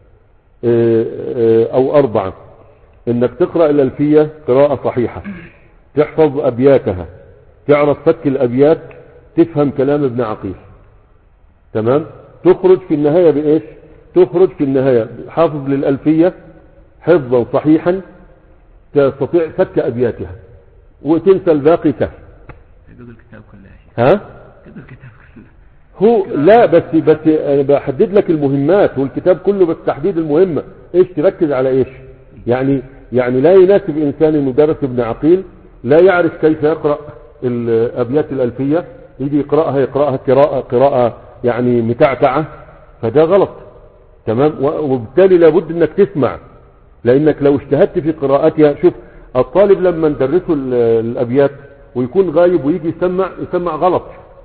[SPEAKER 1] او اربعة، انك تقرأ الالفية قراءة صحيحة، تحفظ ابياتها، تعرف فك الابيات، تفهم كلام ابن عقيل. تمام. تخرج في النهاية بايش؟ تخرج في النهاية حافظ للألفية حفظا صحيحا، تستطيع فك أبياتها وتنسى الباقي سهل.
[SPEAKER 3] الكتاب كله.
[SPEAKER 1] ها؟
[SPEAKER 3] الكتاب كله.
[SPEAKER 1] هو لا بس بس انا بحدد لك المهمات، والكتاب كله بس تحديد المهمة. ايش تركز على ايش؟ يعني يعني لا يناسب انسان انه درس ابن عقيل لا يعرف كيف يقرأ الأبيات الألفية، يجي يقرأها يقرأها قراءة قراءة يعني متعتعة، فده غلط. تمام. وبالتالي لابد انك تسمع، لانك لو اجتهدت في قراءتها. شوف الطالب لما ندرسه الابيات ويكون غايب ويجي يسمع يسمع غلط،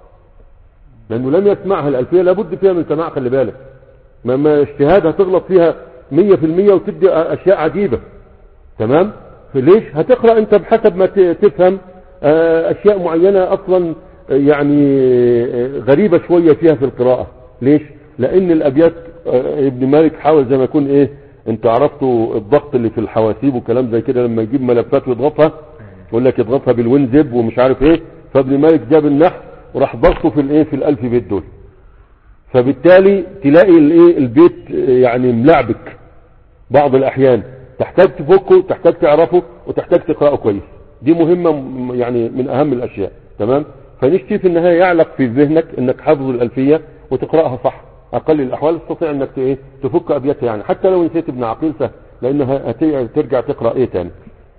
[SPEAKER 1] لانه لم يسمعها. الالفيه لابد فيها من سماع، خلي بالك. ما اجتهاد هتغلط فيها مية في المية وتدي اشياء عجيبة. تمام. فليش هتقرأ انت بحسب ما تفهم اشياء معينة اصلا يعني غريبة شوية فيها في القراءة. ليش؟ لان الابيات ابن مالك حاول زي ما يكون ايه، انت عرفتوا الضغط اللي في الحواسيب وكلام زي كده، لما يجيب ملفات ويضغطها يقول لك يضغطها بالوينزب ومش عارف ايه. فابن مالك جاب النحو وراح ضغطه في الايه في الالف بيت دول، فبالتالي تلاقي الايه البيت يعني ملعبك بعض الاحيان، تحتاج تفكه، تحتاج تعرفه، وتحتاج تقرأه كويس. دي مهمة يعني من اهم الاشياء. تمام. فنشتي في النهاية يعلق في ذهنك انك حافظ الالفية وتقرأها صح. اقل الاحوال تستطيع انك ايه تفك ابياتها، يعني حتى لو نسيت ابن عقيل سهل، لانها ترجع تقرأ ايه تاني.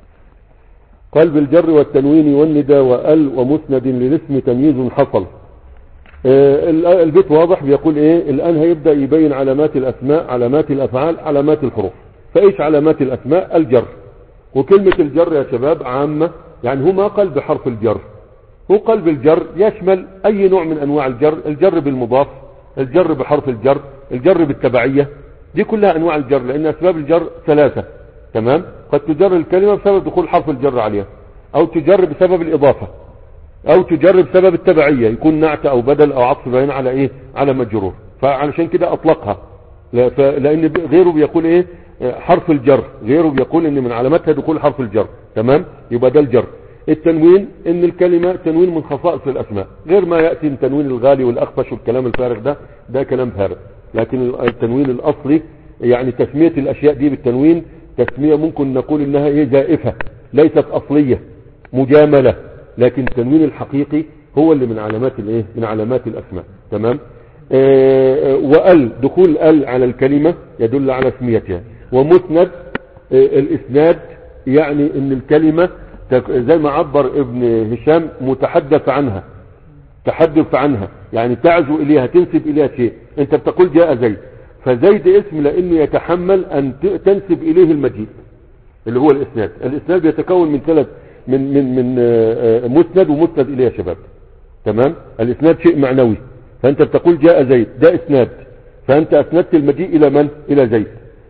[SPEAKER 1] قال بالجر والتنوين والنداء وال ومسند للاسم تمييز حصل. آه البيت واضح بيقول ايه الان هيبدأ يبين علامات الاسماء، علامات الافعال، علامات الحروف. فايش علامات الاسماء؟ الجر. وكلمة الجر يا شباب عامة، يعني هو ما قال بحرف الجر، هو قال بالجر يشمل اي نوع من انواع الجر. الجر بالمضاف، الجر بحرف الجر، الجر بالتبعية، دي كلها انواع الجر، لان اسباب الجر ثلاثة. تمام. قد تجر الكلمة بسبب دخول حرف الجر عليها، او تجر بسبب الاضافة، او تجر بسبب التبعية، يكون نعت او بدل او عطف بيان على ايه على مجرور. فعلشان كده اطلقها، لان غيره بيقول ايه حرف الجر، غيره بيقول ان من علاماتها دخول حرف الجر. تمام. يبقى ده الجر. التنوين ان الكلمة تنوين من خصائص الاسماء، غير ما يأتي التنوين الغالي والاخفش والكلام الفارغ ده، ده كلام فارغ. لكن التنوين الاصلي يعني تسمية الاشياء دي بالتنوين تسمية ممكن نقول انها ايه زائفة، ليست اصلية، مجاملة. لكن التنوين الحقيقي هو اللي من علامات الايه من علامات الاسماء. تمام. آه وال دخول ال على الكلمة يدل على اسميتها. ومسند آه الاسناد، يعني ان الكلمة زي ما عبر ابن هشام متحدث عنها، تحدث عنها يعني تعزو اليها، تنسب اليها شيء. انت بتقول جاء زيد، فزيد اسم لانه يتحمل ان تنسب اليه المجيء اللي هو الاسناد. الاسناد يتكون من ثلاث من من من مسند ومسند اليه يا شباب. تمام. الاسناد شيء معنوي، فانت بتقول جاء زيد، ده اسناد، فانت اسندت المجيء الى من؟ الى زيد.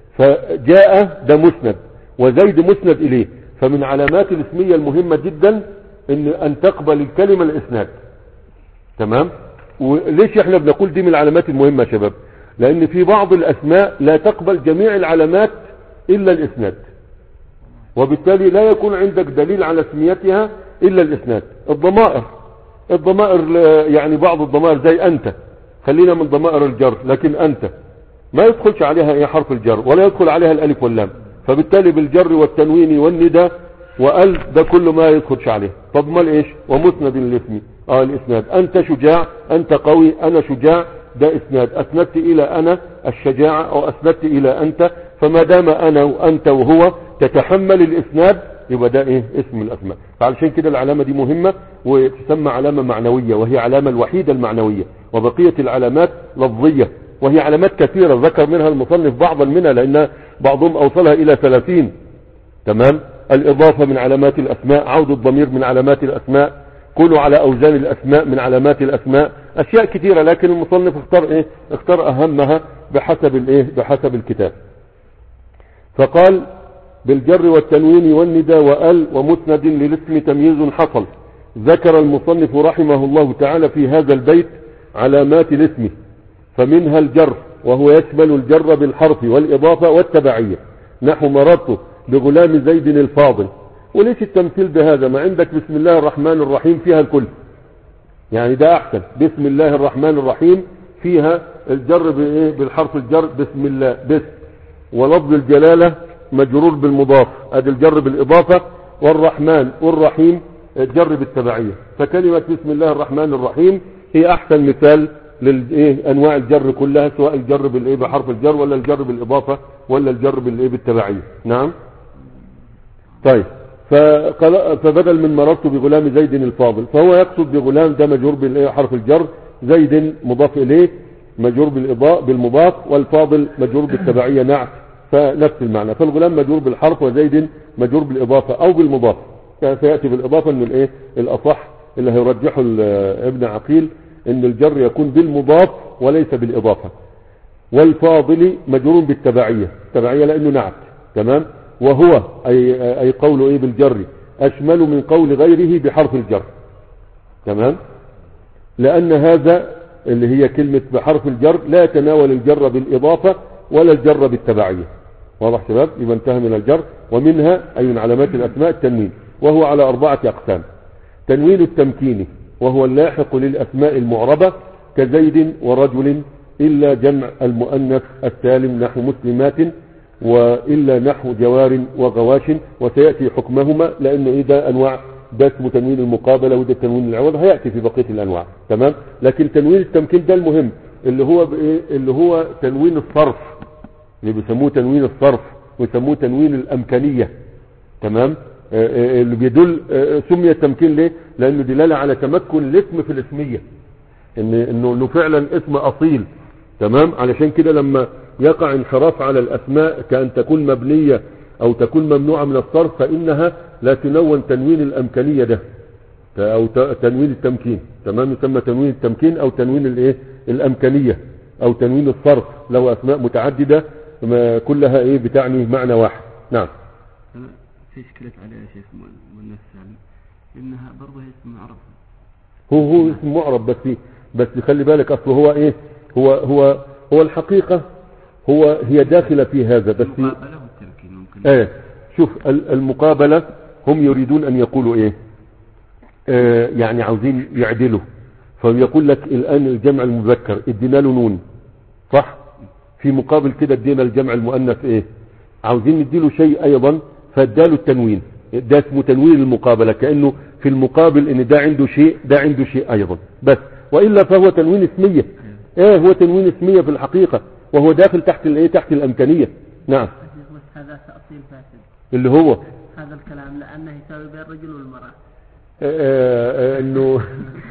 [SPEAKER 1] فجاء ده مسند، وزيد مسند اليه. فمن علامات الاسمية المهمة جدا ان ان تقبل الكلمة الاسناد. تمام. وليش احنا بنقول دي من العلامات المهمة يا شباب؟ لان في بعض الاسماء لا تقبل جميع العلامات الا الاسناد، وبالتالي لا يكون عندك دليل على اسميتها الا الاسناد. الضمائر، الضمائر يعني بعض الضمائر زي انت، خلينا من ضمائر الجر، لكن انت ما يدخلش عليها ايه حرف الجر، ولا يدخل عليها الالف واللام، فبالتالي بالجر والتنوين والندى وال ده كل ما يدخلش عليه. طب مال ايش؟ ومسند الاسم اه الاسناد، انت شجاع، انت قوي، انا شجاع، ده اسناد، اسندت الى انا الشجاعة او اسندت الى انت، فما دام انا وانت وهو تتحمل الاسناد يبقى ده ايه؟ اسم الاسماء. فعلشان كده العلامة دي مهمة وتسمى علامة معنوية، وهي علامة الوحيدة المعنوية، وبقية العلامات لفظية، وهي علامات كثيرة ذكر منها المصنف بعضا منها لان بعضهم اوصلها الى ثلاثين. تمام. الاضافة من علامات الاسماء، عود الضمير من علامات الاسماء، كله على اوزان الاسماء من علامات الاسماء، اشياء كثيرة، لكن المصنف اختار ايه؟ اختار اهمها بحسب الايه؟ بحسب الكتاب. فقال بالجر والتنوين والندى وال ومسند للاسم تمييز حصل. ذكر المصنف رحمه الله تعالى في هذا البيت علامات الاسم، فمنها الجر وهو يشمل الجر بالحرف والإضافة والتبعية، نحو مررت بغلام زيد الفاضل. وليش التمثيل بهذا؟ ما عندك بسم الله الرحمن الرحيم فيها الكل، يعني ده أحسن. بسم الله الرحمن الرحيم فيها الجر بالحرف الجر بسم الله بس، ولفظ الجلالة مجرور بالمضاف، ادي الجر بالإضافة، والرحمن والرحيم الجر بالتبعية. فكلمة بسم الله الرحمن الرحيم هي أحسن مثال لانواع الجر كلها، سواء الجر بالايه بحرف الجر ولا الجر بالاضافه ولا الجر بالايه بالتبعيه. نعم. طيب فبدل من مررت بغلام زيد الفاضل، فهو يقصد بغلام ده مجرور بالايه حرف الجر، زيد مضاف اليه مجرور بالاضاء بالمضاف، والفاضل مجرور بالتبعيه نعت، فنفس المعنى. فالغلام مجرور بالحرف وزيد مجرور بالاضافه او بالمضاف، فياتي بالاضافه من الايه الاصح اللي هيرجحه ابن عقيل ان الجر يكون بالمضاف وليس بالاضافة. والفاضل مجرور بالتبعية، تبعية لانه نعت. تمام. وهو اي, أي قوله ايه بالجر اشمل من قول غيره بحرف الجر. تمام. لان هذا اللي هي كلمة بحرف الجر لا يتناول الجر بالاضافة ولا الجر بالتبعية. واضح شباب؟ يبقى انتهى من الجر. ومنها اي من علامات الاسماء التنوين، وهو على اربعة اقسام. تنوين التمكين وهو اللاحق للأسماء المعربة كزيد ورجل، إلا جمع المؤنث السالم نحو مسلمات، وإلا نحو جوار وغواش، وسيأتي حكمهما لأنه إذا أنواع ده اسمه تنوين المقابلة وده تنوين العوض، هيأتي في بقية الأنواع. تمام. لكن تنوين التمكين ده المهم اللي هو اللي هو تنوين الصرف، اللي بيسموه تنوين الصرف ويسموه تنوين الأمكانية. تمام. اللي بيدل سمي التمكين ليه؟ لانه دلالة على تمكن الاسم في الاسمية، إن انه انه فعلا اسم اصيل. تمام. علشان كده لما يقع انحراف على الاسماء كأن تكون مبنية او تكون ممنوعة من الصرف، فانها لا تنون تنوين الامكانية ده او تنوين التمكين. تمام. يسمى تنوين التمكين او تنوين الايه الامكانية او تنوين الصرف، لو اسماء متعددة ما كلها ايه بتعني معنى واحد. نعم.
[SPEAKER 3] في اشكلت عليه يا شيخ مؤنث سالم انها برضه اسم معرب.
[SPEAKER 1] هو هو اسم معرب، بس بس خلي بالك اصله هو ايه هو هو هو الحقيقة هو هي داخلة في هذا. بس
[SPEAKER 3] المقابلة والتمكين ممكن
[SPEAKER 1] ايه شوف المقابلة هم يريدون ان يقولوا ايه آه يعني عاوزين يعدلوا، فيقول لك الان الجمع المذكر ادينا له نون صح، في مقابل كده ادينا الجمع المؤنث ايه، عاوزين نديله شيء ايضا فاداله التنوين، ده اسمه تنوين المقابلة، كأنه في المقابل ان ده عنده شيء ده عنده شيء ايضا، بس وإلا فهو تنوين اسمية. ايه هو تنوين اسمية في الحقيقة، وهو داخل تحت الايه تحت الامكانية. نعم.
[SPEAKER 3] هذا تأصيل فاسد
[SPEAKER 1] اللي هو
[SPEAKER 3] هذا الكلام لأنه يساوي بين الرجل والمرأة.
[SPEAKER 1] اه انه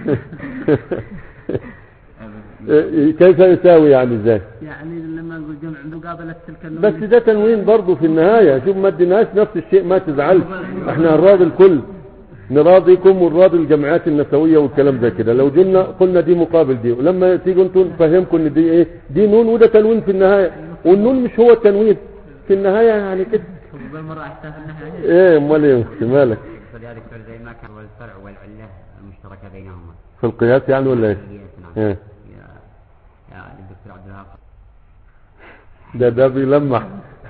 [SPEAKER 1] كيف يساوي يعني ازاي؟
[SPEAKER 3] يعني لما نقول جمع مقابلة تلك النون،
[SPEAKER 1] بس ده تنوين برضه في النهاية. شوف ما اديناش نفس الشيء ما تزعلش، احنا هنراضي الكل، نراضيكم ونراضي الجمعيات النسوية والكلام زي كده. لو جينا قلنا دي مقابل دي، ولما تيجوا انتم نفهمكم ان دي ايه دي نون وده تنوين في النهاية، والنون مش هو التنوين في النهاية يعني كده.
[SPEAKER 3] بالمرة احتاج النهاية
[SPEAKER 1] ايه امال ايه مالك؟
[SPEAKER 4] فلذلك زي ما كان الفرع والعلة المشتركة بينهما
[SPEAKER 1] في القياس يعني ولا ايه؟
[SPEAKER 4] نعم.
[SPEAKER 1] ايه
[SPEAKER 4] يا الدكتور عبد الوهاب
[SPEAKER 1] ده ده بيلمح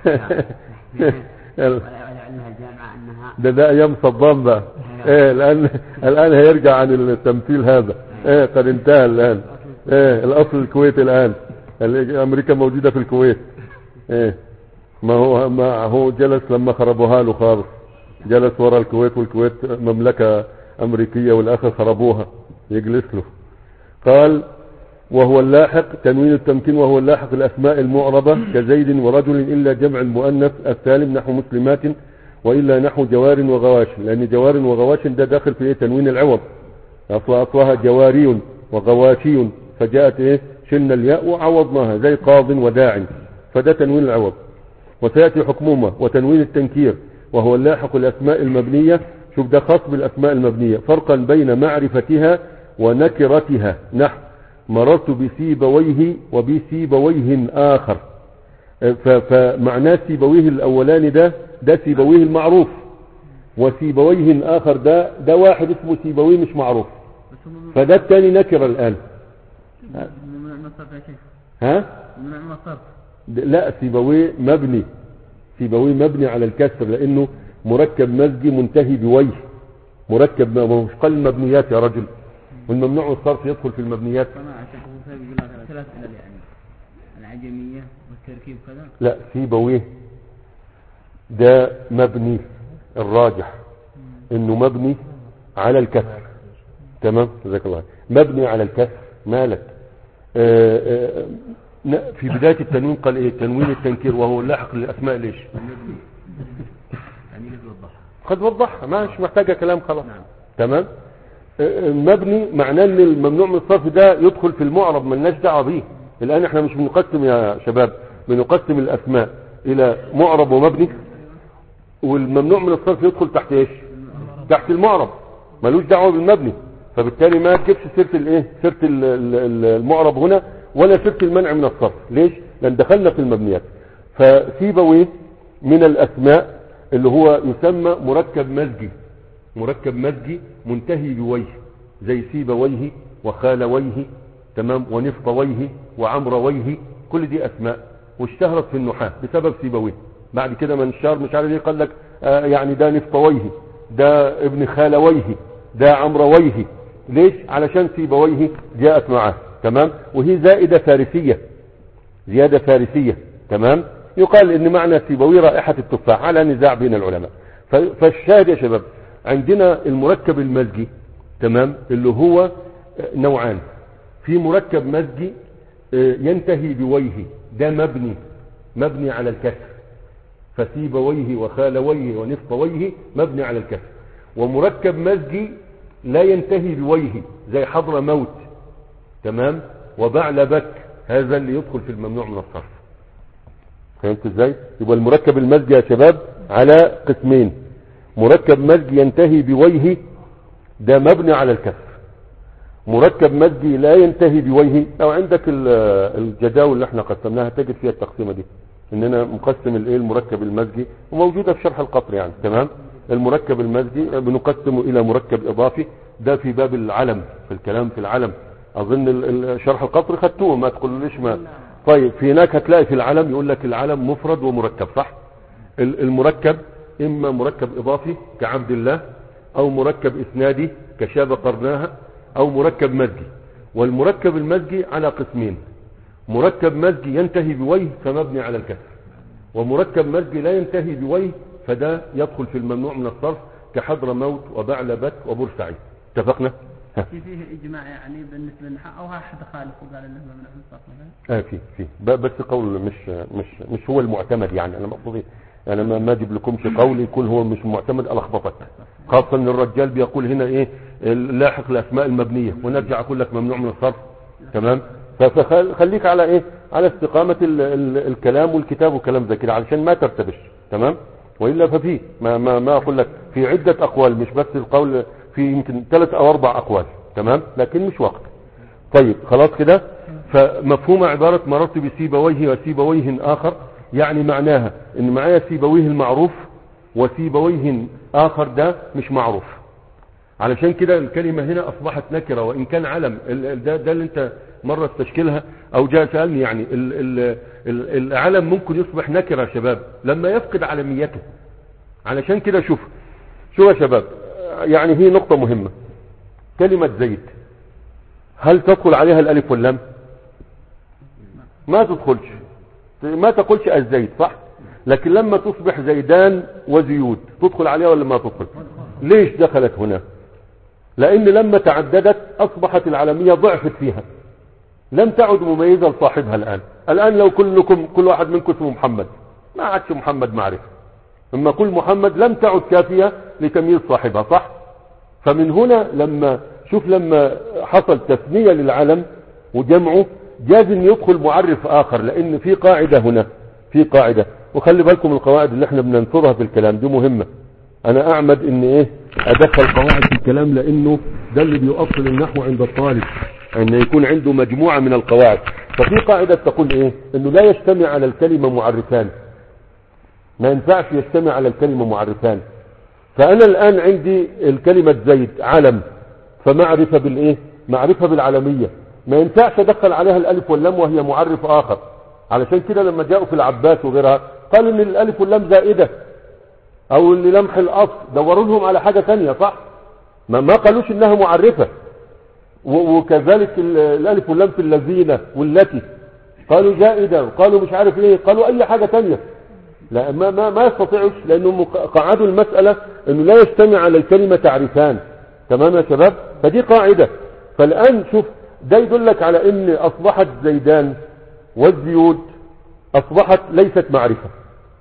[SPEAKER 4] ولعلها الجامعة انها
[SPEAKER 1] ده ده ايام صدام بقى. ايه الان الان هيرجع عن التمثيل هذا. ايه قد انتهى الان. ايه الاصل الكويت الان، امريكا موجودة في الكويت. ايه ما هو ما هو جلس لما خربوها له خالص، جلس ورا الكويت، والكويت مملكة امريكية والاخر خربوها، يجلس له. قال وهو اللاحق تنوين التمكين، وهو اللاحق الاسماء المعربة كزيد ورجل الا جمع المؤنث السالم نحو مسلمات، والا نحو جوار وغواش، لان جوار وغواش ده داخل في ايه تنوين العوض، اصلها اصلها جواري وغواشي، فجاءت ايه شلنا الياء وعوضناها زي قاض وداع، فده تنوين العوض. وسيأتي حكمهما وتنوين التنكير وهو اللاحق الاسماء المبنية. شوف ده خاص بالاسماء المبنية، فرقا بين معرفتها ونكرتها، نحو مررت بسيبويه وبسيبويه اخر. فمعناه سيبويه الاولاني ده ده سيبويه المعروف، وسيبويه اخر ده ده واحد اسمه سيبويه مش معروف، فده الثاني نكر الان.
[SPEAKER 3] ممنوع من الصرف يا شيخ.
[SPEAKER 1] ها
[SPEAKER 3] ممنوع من الصرف.
[SPEAKER 1] لا سيبويه مبني، سيبويه مبني على الكسر لانه مركب مزجي منتهي بويه، مركب مش قل المبنيات يا رجل، والممنوع من الصرف يدخل في المبنيات.
[SPEAKER 3] ثلاث علل يعني العجمية والتركيب كذا.
[SPEAKER 1] لا سيبويه ده مبني، الراجح انه مبني على الكسر. تمام جزاك الله، مبني على الكسر. مالك آآ آآ في بداية التنوين قال ايه تنوين التنكير وهو اللاحق للاسماء ليش قد وضحها، ما مش محتاجة كلام خلاص. نعم. تمام. مبني معناه ان الممنوع من الصرف ده يدخل في المعرب، ملناش دعوه بيه. الان احنا مش بنقسم يا شباب، بنقسم الاسماء الى معرب ومبني، والممنوع من الصرف يدخل تحت ايش تحت المعرب، ملوش دعوه بالمبني. فبالتالي ما تجيبش سيره الايه سيره المعرب هنا ولا سيره المنع من الصرف. ليش؟ لان دخلنا في المبنيات. فسيبويه من الاسماء اللي هو يسمى مركب مزجي، مركب مزجي منتهي بويه، زي سيبويه وخالويه، تمام، ونفطويه وعمرويه، كل دي اسماء واشتهرت في النحاة بسبب سيبويه. بعد كده من الشهر مش عارف ايه قال لك آه يعني ده نفطويه، ده ابن خالويه، ده عمرويه. ليش؟ علشان سيبويه جاءت معاه. تمام. وهي زائدة فارسية، زيادة فارسية. تمام. يقال ان معنى سيبويه رائحة التفاح، على نزاع بين العلماء. فالشاهد يا شباب عندنا المركب المزجي، تمام، اللي هو نوعان. في مركب مزجي ينتهي بويه، ده مبني مبني على الكسر، فسيبويه وخالويه ونفطويه مبني على الكسر. ومركب مزجي لا ينتهي بويه زي حضر موت، تمام، وبعلبك، هذا اللي يدخل في الممنوع من الصرف. فهمت ازاي؟ يبقى المركب المزجي يا شباب على قسمين، مركب مزجي ينتهي بويه ده مبني على الكسر، مركب مزجي لا ينتهي بويه. او عندك الجداول اللي احنا قسمناها تجد فيها التقسيمه دي، اننا مقسم الايه المركب المزجي، وموجوده في شرح القطر يعني. تمام. المركب المزجي بنقسمه الى مركب اضافي، ده في باب العلم، في الكلام في العلم، اظن شرح القطر خدتوه، ما تقولوليش ما. طيب في هناك هتلاقي في العلم يقول لك العلم مفرد ومركب، صح؟ المركب اما مركب اضافي كعبد الله، او مركب اسنادي كشاب قرناها، او مركب مزجي. والمركب المزجي على قسمين، مركب مزجي ينتهي بويه فمبني على الكسر، ومركب مزجي لا ينتهي بويه فده يدخل في الممنوع من الصرف كحضر موت وبعلبك وبورسعيد. اتفقنا؟
[SPEAKER 3] في فيه اجماع يعني بالنسبه للنحاة، او احد خالف وقال انه ممنوع من الصرف مثلا؟
[SPEAKER 1] اه في في بس قول مش مش مش هو المعتمد يعني. انا مقصودي انا ما ما اجيب لكمش قول يكون هو مش معتمد الخبطك، خاصه ان الرجال بيقول هنا ايه اللاحق الاسماء المبنيه، ونرجع اقول لك ممنوع من الصرف. تمام. فخليك على ايه على استقامه ال ال الكلام والكتاب وكلام زي كده علشان ما ترتبش. تمام. والا ففي ما ما ما اقول لك في عده اقوال، مش بس القول، في يمكن ثلاث او اربع اقوال. تمام. لكن مش وقت. طيب خلاص كده. فمفهوم عباره مررت بسيبويه وسيبويه اخر، يعني معناها ان معايا سيبويه المعروف وسيبويه اخر ده مش معروف، علشان كده الكلمة هنا اصبحت نكرة وان كان علم. ده, ده اللي انت مرة استشكلها او جاء سألني يعني ال ال ال العلم ممكن يصبح نكرة يا شباب لما يفقد علميته. علشان كده شوف شو يا شباب، يعني هي نقطة مهمة. كلمة زيد هل تدخل عليها الالف واللام؟ ما تدخلش، ما تقولش الزيد، صح؟ لكن لما تصبح زيدان وزيود تدخل عليها ولا ما تدخل؟ ليش دخلت هنا؟ لان لما تعددت اصبحت العالمية ضعفت فيها، لم تعد مميزة لصاحبها. الان الان لو كلكم كل واحد منكم اسمه محمد ما عادش محمد معرفة، اما كل محمد لم تعد كافية لتمييز صاحبها، صح؟ فمن هنا لما شوف لما حصل تثنية للعلم وجمعه جاز ان يدخل معرف اخر، لان في قاعدة هنا، في قاعدة، وخلي بالكم القواعد اللي احنا بننصرها في الكلام دي مهمة. انا اعمد ان ايه ادخل قواعد في الكلام، لانه ده اللي بيؤصل النحو عند الطالب، ان يكون عنده مجموعة من القواعد. ففي قاعدة تقول ايه؟ انه لا يجتمع على الكلمة معرفان، ما ينفعش يجتمع على الكلمة معرفان. فانا الان عندي الكلمة زيد علم، فمعرفة بالايه؟ معرفة بالعلمية، ما ينفعش ادخل عليها الالف واللام وهي معرف اخر. علشان كده لما جاءوا في العباس وغيرها قال ان الالف واللام زائدة او للمح الاصل، دوروا لهم على حاجة تانية، صح؟ ما, ما قالوش انها معرفة. وكذلك الالف واللام في الذين والتي قالوا زائدة، وقالوا مش عارف ايه، قالوا اي حاجة تانية. لا ما ما, ما يستطيعوش، لانهم قعدوا المسألة انه لا يجتمع على الكلمة تعريفان. تمام يا شباب؟ فدي قاعدة. فالان شوف ده يدلك على ان اصبحت زيدان والزيود اصبحت ليست معرفة،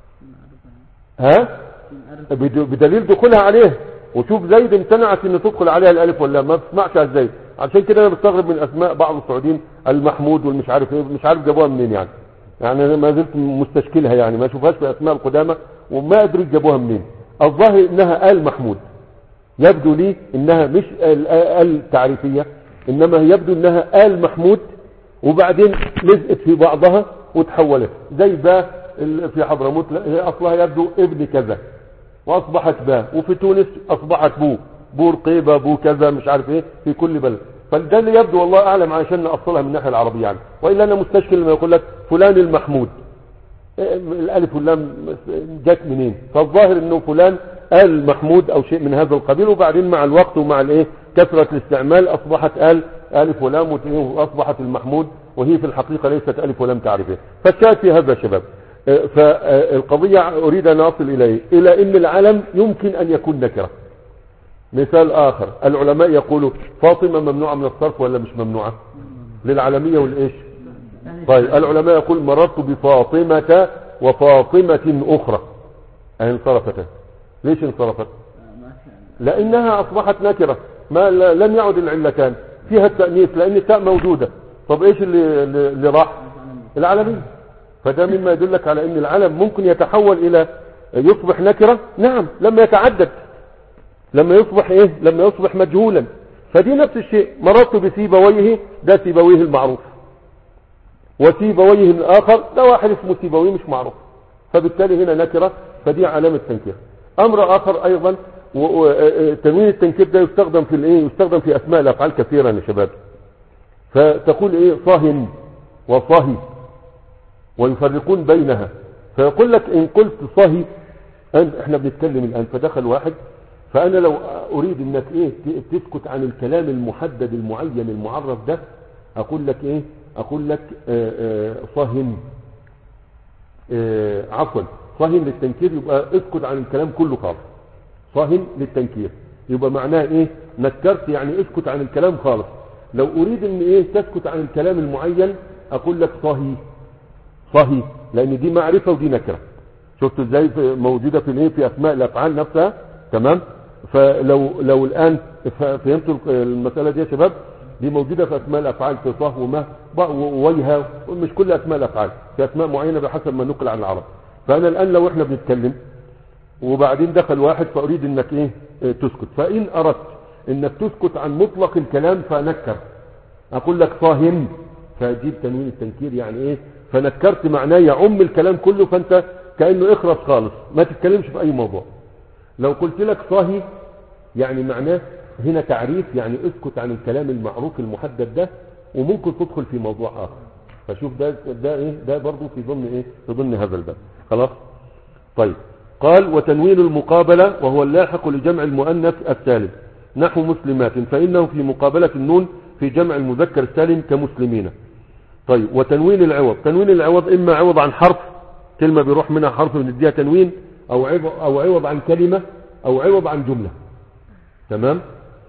[SPEAKER 1] ها؟ بدليل دخولها عليه. وشوف زيد امتنعت ان تدخل عليها الالف واللام، ما بتسمعش على زيد. عشان كده انا بستغرب من اسماء بعض السعوديين، المحمود والمش عارف ايه، مش عارف جابوها منين يعني. يعني انا ما زلت مستشكلها، يعني ما اشوفهاش في اسماء القدامى وما ادري جابوها منين. الظاهر انها آل محمود، يبدو لي انها مش آل تعريفية، انما يبدو انها آل محمود، وبعدين لزقت في بعضها وتحولت. زي با في حضرموت اصلها يبدو ابن كذا واصبحت با، وفي تونس اصبحت بو، بور قيبة، بو كذا، مش عارف ايه، في كل بلد. فده اللي يبدو والله اعلم عشان نأصلها من الناحية العربية يعني. والا انا مستشكل لما يقول لك فلان المحمود، الالف واللام جت منين؟ فالظاهر انه فلان آل محمود او شيء من هذا القبيل، وبعدين مع الوقت ومع الايه كثرة الاستعمال اصبحت آل الف ولام، واصبحت المحمود، وهي في الحقيقة ليست الف ولام تعرفه. فالشاهد في هذا يا شباب. فالقضية اريد ان اصل اليه الى ان العلم يمكن ان يكون نكرة. مثال اخر، العلماء يقولوا فاطمة ممنوعة من الصرف ولا مش ممنوعة للعلمية والايش؟ طيب العلماء يقول مررت بفاطمة وفاطمة اخرى، اهي انصرفتها. ليش انصرفت؟ لانها اصبحت نكرة، ما لم يعد العلتان فيها التأنيث، لان التاء موجودة. طب ايش اللي, اللي راح؟ العلمية. فده مما يدلك على ان العلم ممكن يتحول الى يصبح نكرة، نعم، لما يتعدد، لما يصبح ايه؟ لما يصبح مجهولا. فدي نفس الشيء. مررت بسيبويه، ده سيبويه المعروف، وسيبويه الاخر ده واحد اسمه سيبويه مش معروف، فبالتالي هنا نكرة، فدي علامة تنكير. امر اخر ايضا، تنوين التنكير ده يستخدم في الايه؟ يستخدم في اسماء الافعال كثيرا يا شباب. فتقول ايه؟ صهن وصهي، ويفرقون بينها. فيقول لك ان قلت صهي، احنا بنتكلم الان فدخل واحد، فانا لو اريد انك ايه تسكت عن الكلام المحدد المعين المعرف ده، اقول لك ايه؟ اقول لك آآ آآ صهن، عفوا صهن للتنكير، يبقى اسكت عن الكلام كله خالص. صهن للتنكير يبقى معناه ايه؟ نكرت، يعني اسكت عن الكلام خالص. لو اريد ان ايه تسكت عن الكلام المعين اقول لك صهي، صهي، لان دي معرفة ودي نكرة. شفتوا ازاي موجودة في الايه؟ في اسماء الافعال نفسها. تمام. فلو لو الان فهمتوا المسألة دي يا شباب، دي موجودة في اسماء الافعال، في صه وما وويها، مش كل اسماء الافعال، في اسماء معينة بحسب ما نقل عن العرب. فانا الان لو احنا بنتكلم وبعدين دخل واحد فاريد انك ايه تسكت، فان اردت انك تسكت عن مطلق الكلام فنكر، اقول لك صاهم، فاجيب تنوين التنكير، يعني ايه؟ فنكرت معناه يعم الكلام كله، فانت كأنه اخرس خالص ما تتكلمش في اي موضوع. لو قلت لك صاهي يعني معناه هنا تعريف، يعني اسكت عن الكلام المعروف المحدد ده، وممكن تدخل في موضوع اخر. فشوف ده ده ايه؟ ده برضو في ضمن ايه؟ في ضمن هذا الباب. خلاص. طيب قال وتنوين المقابلة وهو اللاحق لجمع المؤنث السالم نحو مسلمات، فإنه في مقابلة النون في جمع المذكر السالم كمسلمين. طيب وتنوين العوض، تنوين العوض إما عوض عن حرف كلمة بيروح منها حرف بنديها تنوين او عوض او عوض عن كلمة او عوض عن جملة. تمام.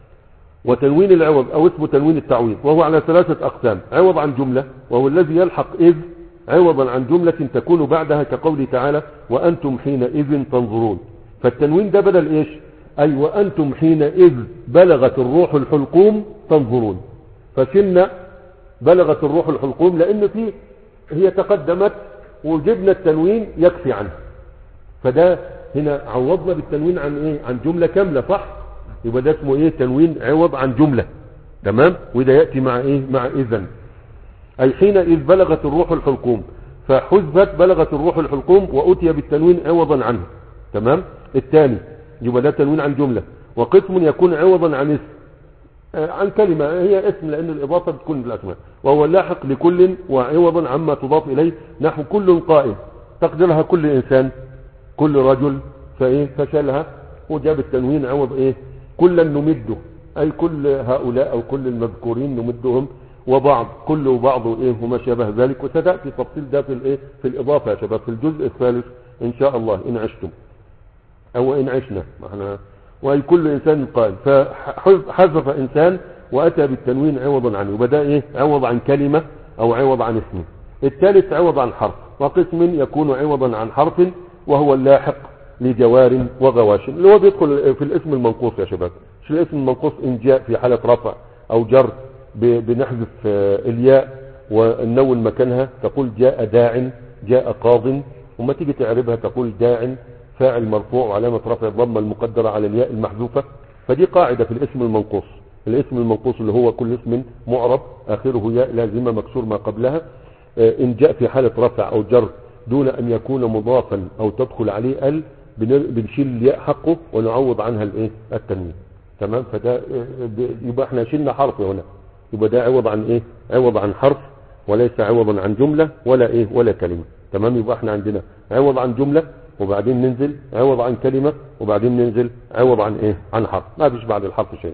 [SPEAKER 1] وتنوين العوض او اسمه تنوين التعويض وهو على ثلاثة اقسام: عوض عن جملة وهو الذي يلحق اذ عوضا عن جملة تكون بعدها كقوله تعالى وانتم حينئذ تنظرون. فالتنوين ده بدل ايش؟ اي وانتم حينئذ بلغت الروح الحلقوم تنظرون. فشلنا بلغت الروح الحلقوم لان في هي تقدمت وجبنا التنوين يكفي عنها. فده هنا عوضنا بالتنوين عن ايه؟ عن جملة كاملة. صح؟ يبقى ده اسمه ايه؟ تنوين عوض عن جملة. تمام. وده يأتي مع ايه؟ مع اذن. اي حينئذ بلغت الروح الحلقوم، فحذفت بلغت الروح الحلقوم واتي بالتنوين عوضا عنه. تمام. الثاني يبقى ده تنوين عن جملة. وقسم يكون عوضا عن اسم، آه عن كلمة هي اسم لان الاضافة بتكون بالاسماء، وهو لاحق لكل وعوضا عما تضاف اليه، نحو كل قائم تقدرها كل انسان كل رجل، فايه فشلها وجاب التنوين عوض ايه؟ كلا نمده، اي كل هؤلاء او كل المذكورين نمدهم، وبعض كل وبعض ايه وما شابه ذلك. وستأتي تفصيل ده في الايه في الاضافة يا شباب في الجزء الثالث ان شاء الله ان عشتم او ان عشنا احنا. واي كل انسان قائم، فحذف انسان واتى بالتنوين عوضا عنه، وبدا ايه؟ عوض عن كلمة او عوض عن اسم. الثالث عوض عن حرف، وقسم يكون عوضا عن حرف وهو اللاحق لجوار وغواش، اللي هو بيدخل في الاسم المنقوص يا شباب. مش الاسم المنقوص ان جاء في حالة رفع او جر بنحذف الياء والنون مكانها، تقول جاء داع جاء قاض، وما تيجي تعربها تقول داع فاعل مرفوع وعلامة رفع الضمة المقدرة على الياء المحذوفة. فدي قاعدة في الاسم المنقوص. الاسم المنقوص اللي هو كل اسم معرب اخره ياء لازمة مكسور ما قبلها، ان جاء في حالة رفع او جر دون ان يكون مضافا او تدخل عليه ال بنشيل الياء حقه ونعوض عنها الايه؟ التنوين. تمام. فده يبقى احنا شلنا حرف هنا، يبقى ده عوض عن ايه؟ عوض عن حرف وليس عوضا عن جملة ولا ايه ولا كلمة. تمام. يبقى احنا عندنا عوض عن جملة وبعدين ننزل عوض عن كلمة وبعدين ننزل عوض عن ايه؟ عن حرف. ما فيش بعد الحرف شيء.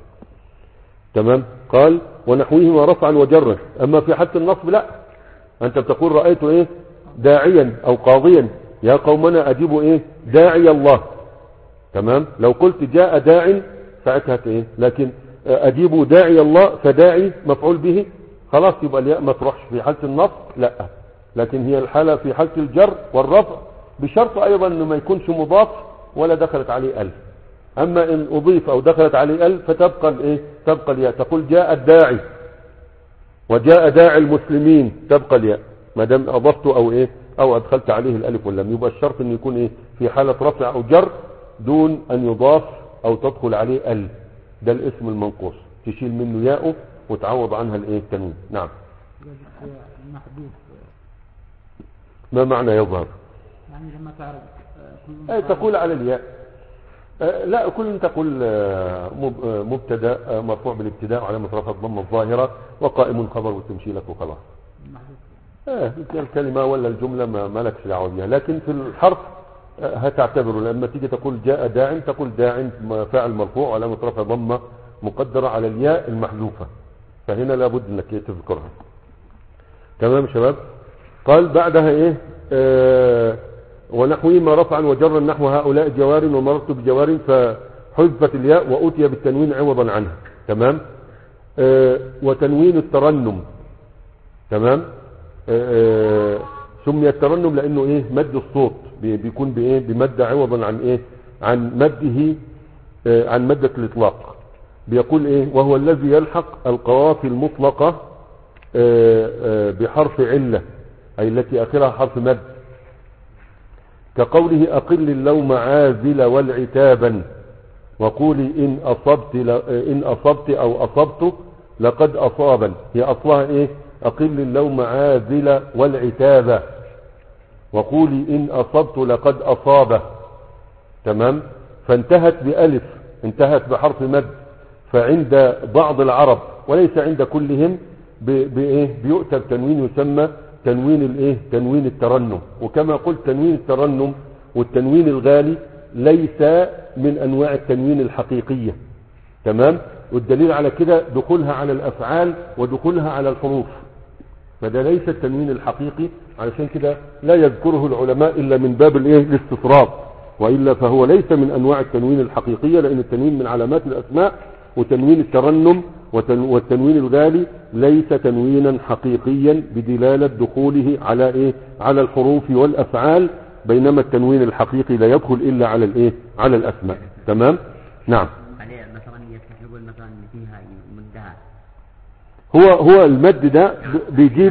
[SPEAKER 1] تمام. قال ونحوهما رفعا وجرا. اما في حالة النصب لا، انت بتقول رأيت ايه؟ داعيا او قاضيا، يا قومنا اجيبوا ايه؟ داعي الله. تمام. لو قلت جاء داع ساعتها ايه؟ لكن اجيبوا داعي الله فداعي مفعول به، خلاص يبقى الياء ما تروحش في حالة النصب لا، لكن هي الحالة في حالة الجر والرفع، بشرط ايضا انه ما يكونش مضاف ولا دخلت عليه ال. اما ان اضيف او دخلت عليه ال فتبقى الايه؟ تبقى الياء. تقول جاء الداعي وجاء داعي المسلمين، تبقى الياء ما دام اضفته او ايه او ادخلت عليه الالف واللام. يبقى الشرط انه يكون ايه؟ في حالة رفع او جر دون ان يضاف او تدخل عليه ال. ده الاسم المنقوص، تشيل منه ياءه وتعوض عنها الايه؟ التنوين. نعم.
[SPEAKER 2] محذوف.
[SPEAKER 1] ما معنى يظهر؟
[SPEAKER 2] يعني لما تعرف
[SPEAKER 1] أي تقول على الياء أه لا كل تقول أه مبتدا أه مرفوع بالابتداء وعلامة رفع الضمة الظاهرة وقائم خبر وتمشي لك وخلاص. اه الكلمة ولا الجملة ما مالكش دعوه بها. لكن في الحرف أه هتعتبره لما تيجي تقول جاء داع تقول داع فاعل مرفوع وعلامة رفع ضمة مقدرة على الياء المحذوفة، فهنا لابد انك تذكرها. تمام شباب. قال بعدها ايه؟ آه ونحوهما رفعا وجرا نحو هؤلاء جوار ومررت بجوار، فحذفت الياء وأتي بالتنوين عوضا عنها. تمام. آه وتنوين الترنم. تمام. آه سمي الترنم لانه ايه؟ مد الصوت بيكون بايه؟ بمد عوضا عن ايه؟ عن مده آه عن مدة الاطلاق. بيقول ايه؟ وهو الذي يلحق القوافي المطلقة آه آه بحرف علة، اي التي اخرها حرف مد، كقوله أقل اللوم عازل والعتابا وقولي إن أصبت, إن أصبت أو أصبت لقد أصابا. هي أصلها إيه؟ أقل اللوم عازل والعتابا وقولي إن أصبت لقد أصابه. تمام. فانتهت بألف، انتهت بحرف مد، فعند بعض العرب وليس عند كلهم بإيه؟ بيؤتى بتنوين يسمى تنوين الايه؟ تنوين الترنم. وكما قلت تنوين الترنم والتنوين الغالي ليس من انواع التنوين الحقيقية. تمام. والدليل على كده دخولها على الافعال ودخولها على الحروف. فده ليس التنوين الحقيقي، علشان كده لا يذكره العلماء إلا من باب الايه الاستطراد، وإلا فهو ليس من أنواع التنوين الحقيقية، لأن التنوين من علامات الأسماء، وتنوين الترنم والتنوين الغالي ليس تنوينا حقيقيا بدلالة دخوله على ايه على الحروف والأفعال، بينما التنوين الحقيقي لا يدخل إلا على الايه على الأسماء. تمام. نعم.
[SPEAKER 4] عليه مثلا يقول مثلا فيها مدها،
[SPEAKER 1] هو هو المد ده بيجيب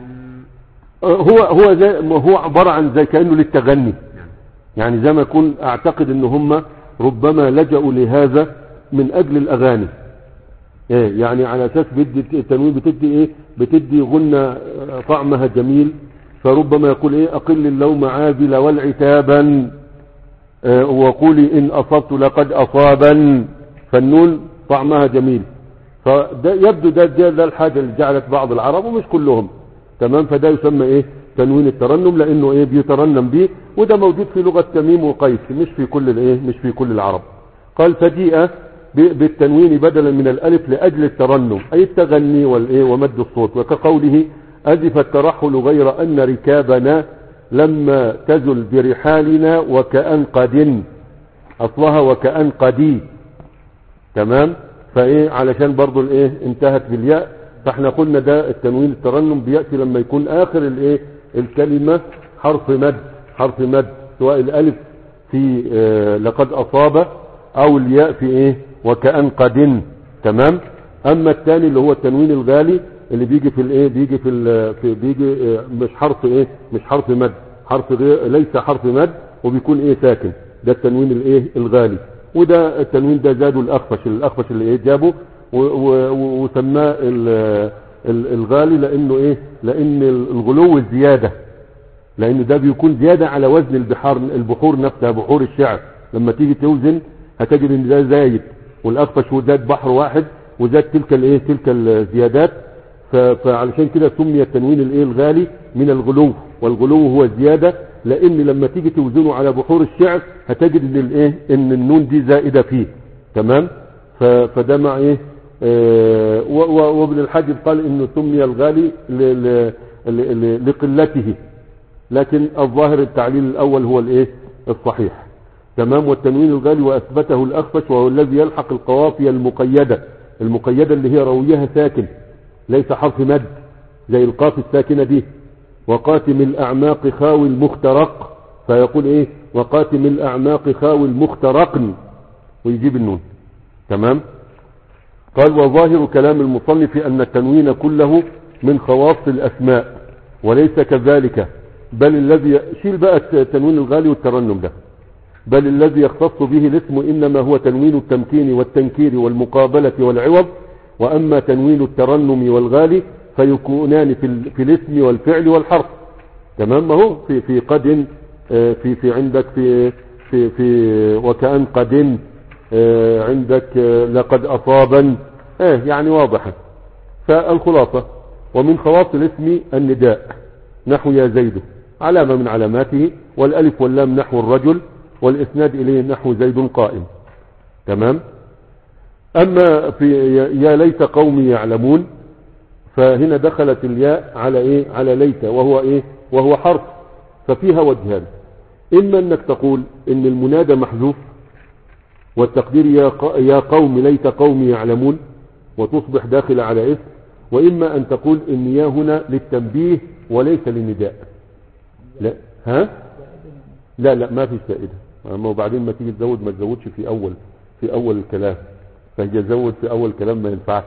[SPEAKER 1] هو هو زي هو عبارة عن زي كأنه للتغني، يعني زي ما يكون اعتقد ان هم ربما لجأوا لهذا من اجل الاغاني، ايه يعني على اساس بدي التنوين بتدي ايه بتدي غنى طعمها جميل، فربما يقول ايه اقل اللوم عاذل والعتابا، اه وقولي ان اصبت لقد اصابا، فالنون طعمها جميل، فده يبدو ده, ده, ده الحاجة اللي جعلت بعض العرب ومش كلهم. تمام. فده يسمى ايه تنوين الترنم، لانه ايه بيترنم به، وده موجود في لغة تميم وقيس، مش في كل الايه مش في كل العرب. قال فجيء بالتنوين بدلا من الالف لاجل الترنم، اي التغني والايه ومد الصوت، وكقوله ازف الترحل غير ان ركابنا لما تزل برحالنا وكأن قد، اصلها وكأن قدي. تمام. فايه علشان برضو الايه انتهت بالياء، فاحنا قلنا ده التنوين الترنم بيأتي لما يكون اخر الايه الكلمة حرف مد، حرف مد، سواء الالف في اه لقد اصاب او الياء في ايه وكأن قد. تمام. اما الثاني اللي هو التنوين الغالي اللي بيجي في الايه بيجي في, في بيجي اه مش حرف ايه مش حرف مد، حرف غير ليس حرف مد، وبيكون ايه ساكن، ده التنوين الايه الغالي. وده التنوين ده زادوا الاخفش الاخفش اللي ايه جابه وسماه الغالي، لانه ايه لان الغلو الزيادة، لان ده بيكون زيادة على وزن البحار البحور نفسها، بحور الشعر لما تيجي توزن هتجد ان ده زايد، والاخفش وزاد بحر واحد وزاد تلك الايه تلك الزيادات، فعلشان كده سمي التنوين الايه الغالي من الغلو، والغلو هو الزيادة، لان لما تيجي توزنه على بحور الشعر هتجد ان الايه ان النون دي زائدة فيه. تمام. فده مع ايه اه وابن الحاجب قال انه سمي الغالي لقلته، لكن الظاهر التعليل الاول هو الايه الصحيح. تمام. والتنوين الغالي واثبته الاخفش، وهو الذي يلحق القوافي المقيدة، المقيدة اللي هي رويها ساكن ليس حرف مد، زي القاف الساكنة دي، وقاتم الاعماق خاوي المخترق، فيقول ايه وقاتم الاعماق خاوي المخترق، ويجيب النون. تمام. قال وظاهر كلام المصنف ان التنوين كله من خواص الاسماء وليس كذلك، بل الذي شيل بقى التنوين الغالي والترنم ده، بل الذي يختص به الاسم انما هو تنوين التمكين والتنكير والمقابلة والعوض، واما تنوين الترنم والغالي فيكونان في, في الاسم والفعل والحرف. تمام. ما هو في في قد في في عندك في في في وكأن قد عندك لقد اصابا، ايه يعني واضحة. فالخلاصة ومن خواص الاسم النداء نحو يا زيد علامة من علاماته، والالف واللام نحو الرجل، والاسناد اليه نحو زيد قائم. تمام. اما في يا ليت قومي يعلمون، فهنا دخلت الياء على ايه على ليت، وهو ايه وهو حرف، ففيها وجهان، اما انك تقول ان المنادى محذوف والتقدير يا يا قوم ليت قومي يعلمون وتصبح داخل على اسم، واما ان تقول ان يا هنا للتنبيه وليس للنداء. لا ها لا لا ما في زائده، اما وبعدين ما تيجي تزود ما تزودش في اول في اول الكلام، فهي زود في اول كلام ما ينفعش.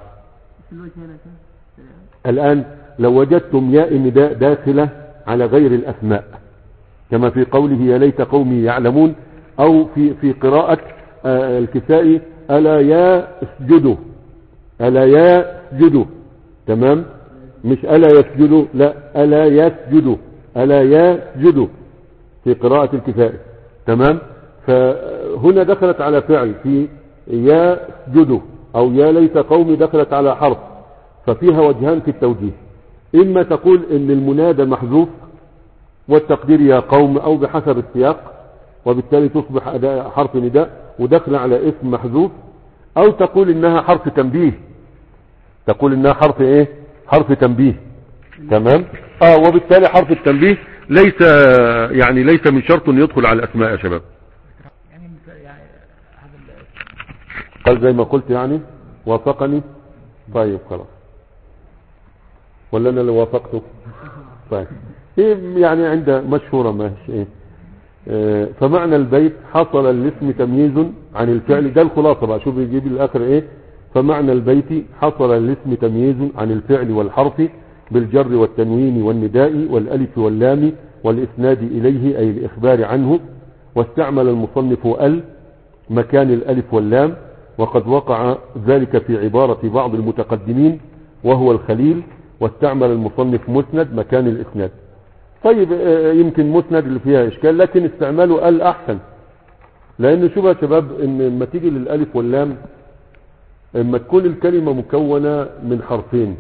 [SPEAKER 1] الان لو وجدتم ياء النداء داخله على غير الاسماء، كما في قوله يا ليت قومي يعلمون، او في في قراءة آه الكسائي الا يا اسجدوا، الا يا اسجدوا. تمام. مش الا يسجدوا، لا الا يسجدوا، الا يسجدوا في قراءة الكسائي. تمام. فهنا دخلت على فعل في يا اسجدوا، او يا ليت قومي دخلت على حرف، ففيها وجهان في التوجيه، اما تقول ان المنادى محذوف والتقدير يا قوم او بحسب السياق، وبالتالي تصبح أداء حرف نداء ودخل على اسم محذوف، او تقول انها حرف تنبيه، تقول انها حرف ايه حرف تنبيه. تمام. اه وبالتالي حرف التنبيه ليس يعني ليس من شرط ان يدخل على الاسماء يا شباب.
[SPEAKER 2] يعني يعني هذا
[SPEAKER 1] قال زي ما قلت يعني وافقني. طيب خلاص ولا انا اللي وافقته؟ طيب ايه يعني عند مشهورة ماشي ايه اه فمعنى البيت حصل الاسم تمييز عن الفعل. ده الخلاصة بقى، شوف يجيب الاخر ايه. فمعنى البيت حصل الاسم تمييز عن الفعل والحرف بالجر والتنوين والنداء والالف واللام والاسناد اليه اي الاخبار عنه. واستعمل المصنف ال مكان الالف واللام، وقد وقع ذلك في عبارة بعض المتقدمين وهو الخليل. واستعمل المصنف مسند مكان الاسناد. طيب يمكن مسند اللي فيها اشكال، لكن استعماله ال احسن، لان شوف يا شباب ان لما تيجي للالف واللام اما تكون الكلمة مكونة من حرفين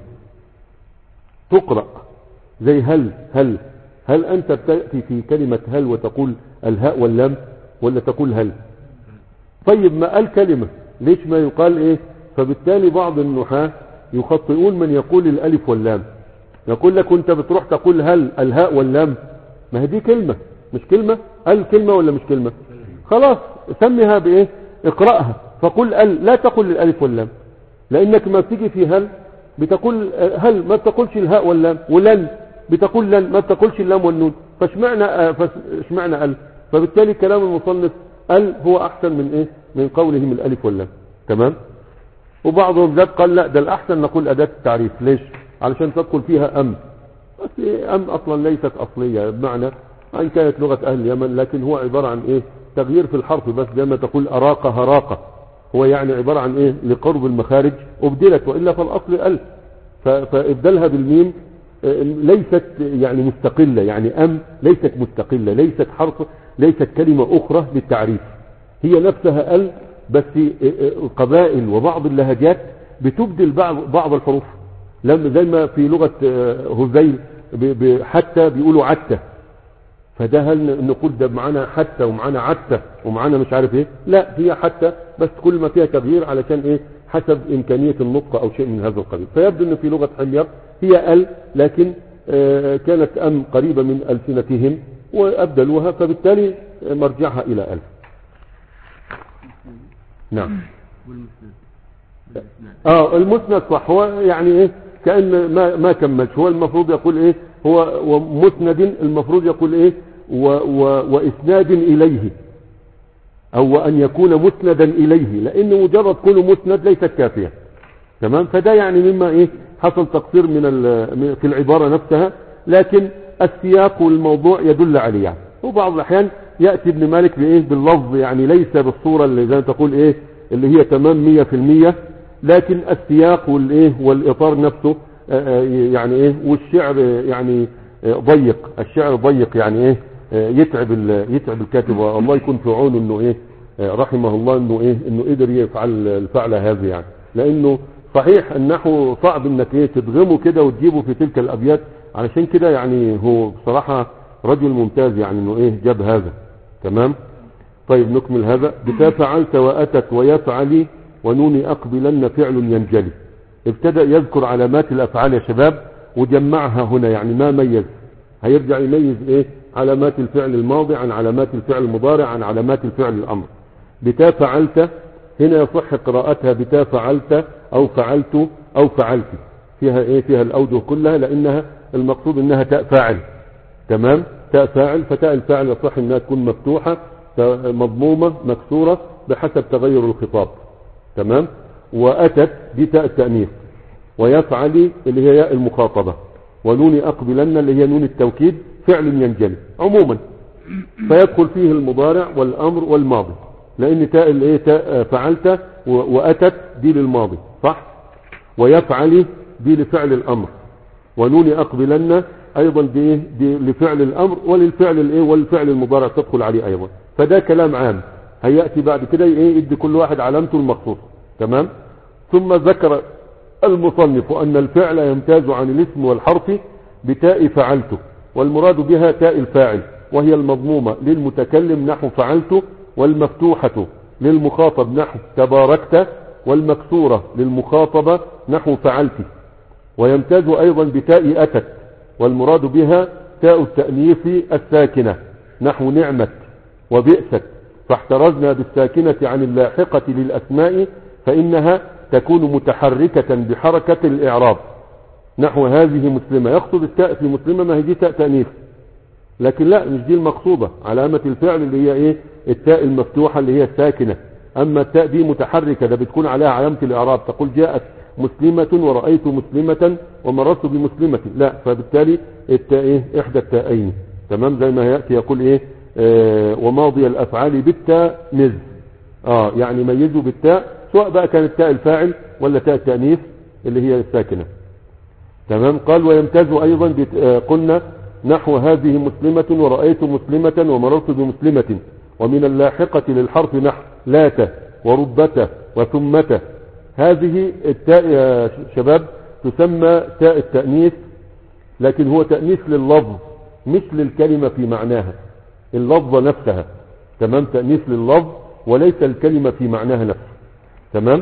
[SPEAKER 1] تقرأ زي هل هل هل انت بتأتي في كلمة هل وتقول الهاء واللام ولا تقول هل؟ طيب ما قال كلمة ليش ما يقال ايه؟ فبالتالي بعض النحاة يخطئون من يقول الالف واللام، يقول لك انت بتروح تقول هل الهاء واللام، ما هي دي كلمة مش كلمة؟ هل كلمة ولا مش كلمة؟ خلاص سميها بايه؟ اقرأها فقل ال، لا تقل الالف واللام، لانك ما بتيجي في هل بتقول هل ما بتقولش الهاء واللام، ولن بتقول لن ما بتقولش اللام والنون، فاشمعنى فاشمعنى ال؟ فبالتالي كلام المصنف ال هو احسن من ايه؟ من قولهم الالف واللام. تمام. وبعضهم ذات قال لا ده الاحسن نقول اداة التعريف. ليش؟ علشان تدخل فيها ام، بس ام اصلا ليست اصلية، بمعنى ان كانت لغة اهل اليمن لكن هو عبارة عن ايه؟ تغيير في الحرف بس، زي ما تقول اراق هراقة، هو يعني عبارة عن ايه؟ لقرب المخارج ابدلت، وإلا فالاصل ال، فابدلها بالميم ليست يعني مستقلة، يعني ام ليست مستقلة، ليست حرف، ليست كلمة اخرى للتعريف، هي نفسها ال، بس القبائل وبعض اللهجات بتبدل بعض بعض الحروف، لما زي ما في لغة هذيل حتى بيقولوا عتة، فده هل نقول ده معانا حتى ومعانا عتة ومعانا مش عارف ايه؟ لا هي حتى بس كل ما فيها تغيير علشان ايه؟ حسب امكانية النطق او شيء من هذا القبيل. فيبدو ان في لغة حمير هي ال، لكن آه كانت ام قريبة من ألسنتهم وابدلوها، فبالتالي مرجعها الى ال. نعم. اه المسند صح، هو يعني ايه؟ كأن ما ما كملش، هو المفروض يقول ايه؟ هو ومسند المفروض يقول ايه؟ و و واسناد اليه، او ان يكون مسندا اليه، لان مجرد كونه مسند ليست كافية. تمام. فده يعني مما ايه؟ حصل تقصير من في العبارة نفسها، لكن السياق والموضوع يدل عليه يعني. وبعض الاحيان يأتي ابن مالك بايه؟ باللفظ، يعني ليس بالصورة اللي زي ما تقول ايه؟ اللي هي تمام مية في المية، لكن السياق والايه؟ والاطار نفسه يعني ايه؟ والشعر يعني ضيق، الشعر ضيق يعني ايه؟ يتعب يتعب الكاتب، والله يكون في عونه انه ايه؟ رحمه الله انه ايه؟ انه قدر يفعل الفعل هذه يعني، لانه صحيح النحو صعب انك ايه؟ تدغمه كده وتجيبه في تلك الابيات، علشان كده يعني هو بصراحة رجل ممتاز يعني انه ايه؟ جاب هذا. تمام. طيب نكمل هذا. بتا فعلت واتت ويفعلي ونوني اقبلن فعل ينجلي. ابتدأ يذكر علامات الافعال يا شباب وجمعها هنا، يعني ما ميز، هيرجع يميز ايه؟ علامات الفعل الماضي عن علامات الفعل المضارع عن علامات الفعل الامر. بتا فعلت هنا يصح قراءتها بتا فعلت او فعلت او فعلت، فيها ايه؟ فيها الاوجه كلها، لانها المقصود انها تاء فاعل. تمام. تاء فاعل، فتاء الفاعل يصح انها تكون مفتوحة مضمومة مكسورة بحسب تغير الخطاب. تمام. واتت دي تاء التأنيث، ويفعل اللي هي ياء المخاطبة، ونون اقبلن اللي هي نون التوكيد فعل ينجلي عموما، فيدخل فيه المضارع والامر والماضي، لان تاء الايه؟ تاء فعلت واتت دي للماضي صح، ويفعل دي لفعل الامر، ونون اقبلن ايضا دي, دي لفعل الامر وللفعل الايه؟ والفعل المضارع تدخل عليه ايضا. فده كلام عام هيأتي بعد كده ايه؟ يدي كل واحد علامته المخصوصة. تمام. ثم ذكر المصنف ان الفعل يمتاز عن الاسم والحرف بتاء فعلته، والمراد بها تاء الفاعل، وهي المضمومة للمتكلم نحو فعلته، والمفتوحة للمخاطب نحو تباركت، والمكسورة للمخاطبة نحو فعلت. ويمتاز ايضا بتاء اتت والمراد بها تاء التأنيث الساكنة نحو نعمة وبئست، فاحترزنا بالساكنة عن اللاحقة للأسماء فإنها تكون متحركة بحركة الإعراب، نحو هذه مسلمة. يقصد التاء في مسلمة ما هي دي تاء تأنيث، لكن لا مش دي المقصودة. علامة الفعل اللي هي ايه؟ التاء المفتوحة اللي هي الساكنة. اما التاء دي متحركة ده بتكون عليها علامة الإعراب، تقول جاءت مسلمة ورأيت مسلمة ومررت بمسلمة، لا، فبالتالي التاء ايه؟ احدى التاءين. تمام، زي ما يأتي يقول ايه؟ آه وماضي الافعال بالتاء مز، اه يعني ميزوا بالتاء، سواء بقى كانت تاء الفاعل ولا تاء التأنيث اللي هي الساكنة. تمام. قال ويمتاز ايضا آه قلنا نحو هذه مسلمة ورأيت مسلمة ومررت بمسلمة. ومن اللاحقة للحرف نحو لات وربة وثمة. هذه التاء يا شباب تسمى تاء التأنيث، لكن هو تأنيث لللفظ مش للكلمة في معناها، اللفظة نفسها. تمام، تأنيث لللفظ وليس الكلمة في معناها نفسها. تمام.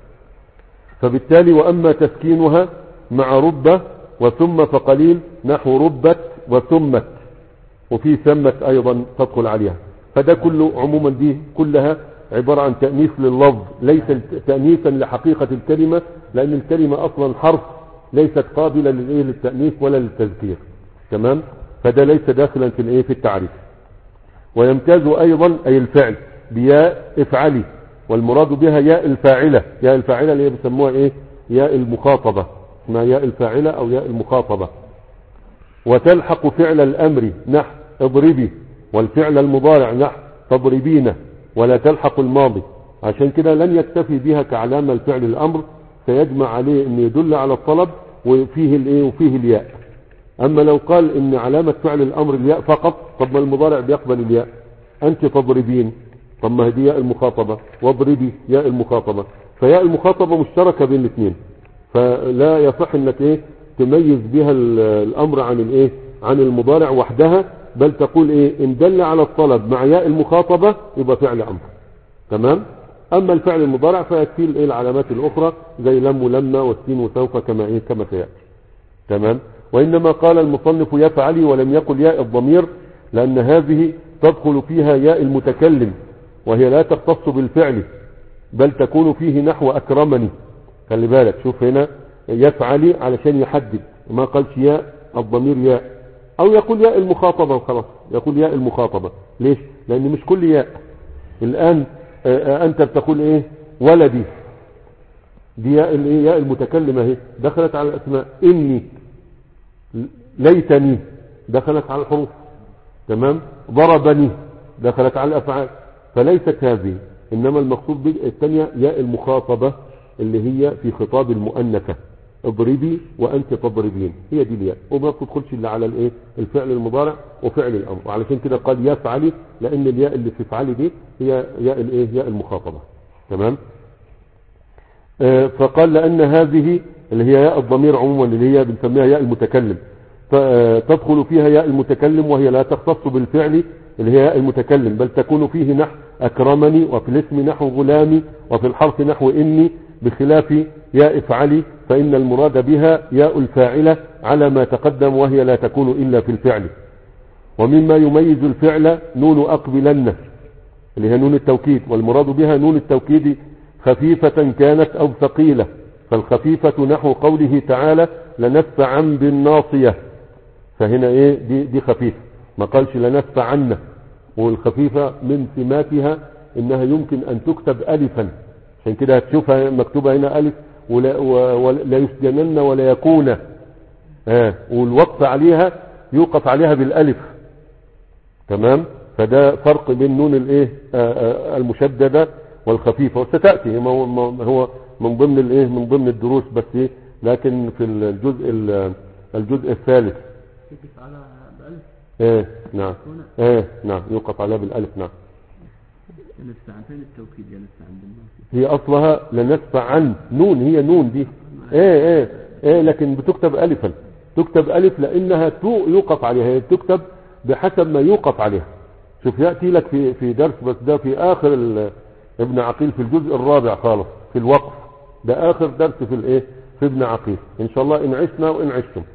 [SPEAKER 1] فبالتالي وأما تسكينها مع ربة وثم فقليل نحو ربت وثمت، وفي ثمت أيضا تدخل عليها. فده كله عموما دي كلها عبارة عن تأنيث لللفظ، ليس تأنيثا لحقيقة الكلمة، لأن الكلمة أصلا حرف ليست قابلة للتأنيث ولا للتذكير. تمام. فده ليس داخلا في الايه في التعريف. ويمتاز أيضا أي الفعل بياء افعلي، والمراد بها ياء الفاعلة. ياء الفاعلة اللي هي بيسموها ايه؟ ياء المخاطبة، اسمها ياء الفاعلة أو ياء المخاطبة. وتلحق فعل الأمر نحو اضربي، والفعل المضارع نحو تضربين، ولا تلحق الماضي. عشان كده لن يكتفي بها كعلامة الفعل الأمر، سيجمع عليه ان يدل على الطلب وفيه الايه وفيه الياء. اما لو قال ان علامة فعل الأمر الياء فقط، طب ما المضارع بيقبل الياء. انت تضربين، طب ما هي ياء المخاطبة، واضربي ياء المخاطبة، فياء المخاطبة مشتركة بين الاثنين، فلا يصح انك ايه تميز بها الامر عن الايه عن المضارع وحدها، بل تقول ايه ان دل على الطلب مع ياء المخاطبة يبقى فعل امر. تمام. اما الفعل المضارع فيكفي الايه العلامات الاخرى زي لم ولما والسين وسوف كما ايه كما سياتي. تمام. وانما قال المصنف يفعلي ولم يقل ياء الضمير، لان هذه تدخل فيها ياء المتكلم، وهي لا تختص بالفعل بل تكون فيه نحو اكرمني. خلي بالك، شوف هنا يفعلي علشان يحدد، ما قالش ياء الضمير ياء، او يقول ياء المخاطبة وخلاص، يقول ياء المخاطبة. ليش؟ لان مش كل ياء. الان انت بتقول ايه ولدي، دي ياء الايه ياء المتكلمة اهي دخلت على الاسماء. اني، ليتني دخلت على الحروف. تمام. ضربني دخلت على الافعال. فليست هذه، انما المقصود بالثانية ياء المخاطبة اللي هي في خطاب المؤنثة، اضربي وانت تضربين، هي دي الياء، وما بتدخلش الا على الايه الفعل المضارع وفعل الامر. وعلشان كده قال يفعلي، لان الياء اللي في فعلي دي هي ياء الايه ياء المخاطبة. تمام. آه فقال لان هذه اللي هي ياء الضمير عموما اللي هي بنسميها ياء المتكلم، فتدخل فيها ياء المتكلم وهي لا تختص بالفعل اللي هي ياء المتكلم، بل تكون فيه نحو اكرمني، وفي الاسم نحو غلامي، وفي الحرف نحو اني، بخلاف ياء افعلي فإن المراد بها ياء الفاعلة على ما تقدم، وهي لا تكون إلا في الفعل. ومما يميز الفعل نون أقبلن اللي هي نون التوكيد، والمراد بها نون التوكيد خفيفة كانت أو ثقيلة. فالخفيفة نحو قوله تعالى لنسفعا بالناصية، فهنا ايه دي, دي خفيفة، ما قالش لنسفعن. والخفيفة من سماتها انها يمكن ان تكتب الفا، عشان كده هتشوفها مكتوبة هنا الف، ولا, ولا يسجنن ولا يكون، آه والوقف عليها يوقف عليها بالالف. تمام. فده فرق بين نون الايه المشددة والخفيفة، وستأتي هو من ضمن الايه من ضمن الدروس، بس ايه لكن في الجزء الجزء الثالث
[SPEAKER 3] يوقف على بالالف.
[SPEAKER 1] ايه نعم ايه نعم يوقف عليها بالالف. نعم.
[SPEAKER 3] لنسفع عن التوكيد يا لسه عند الناس،
[SPEAKER 1] هي اصلها لنسفع عن نون، هي نون دي ايه ايه ايه لكن بتكتب الفا، تكتب الف لانها يوقف عليها، هي تكتب بحسب ما يوقف عليها. شوف يأتي لك في في درس، بس ده في اخر ابن عقيل في الجزء الرابع خالص في الوقف، ده اخر درس في الايه في ابن عقيل ان شاء الله، ان عشنا وان عشتم.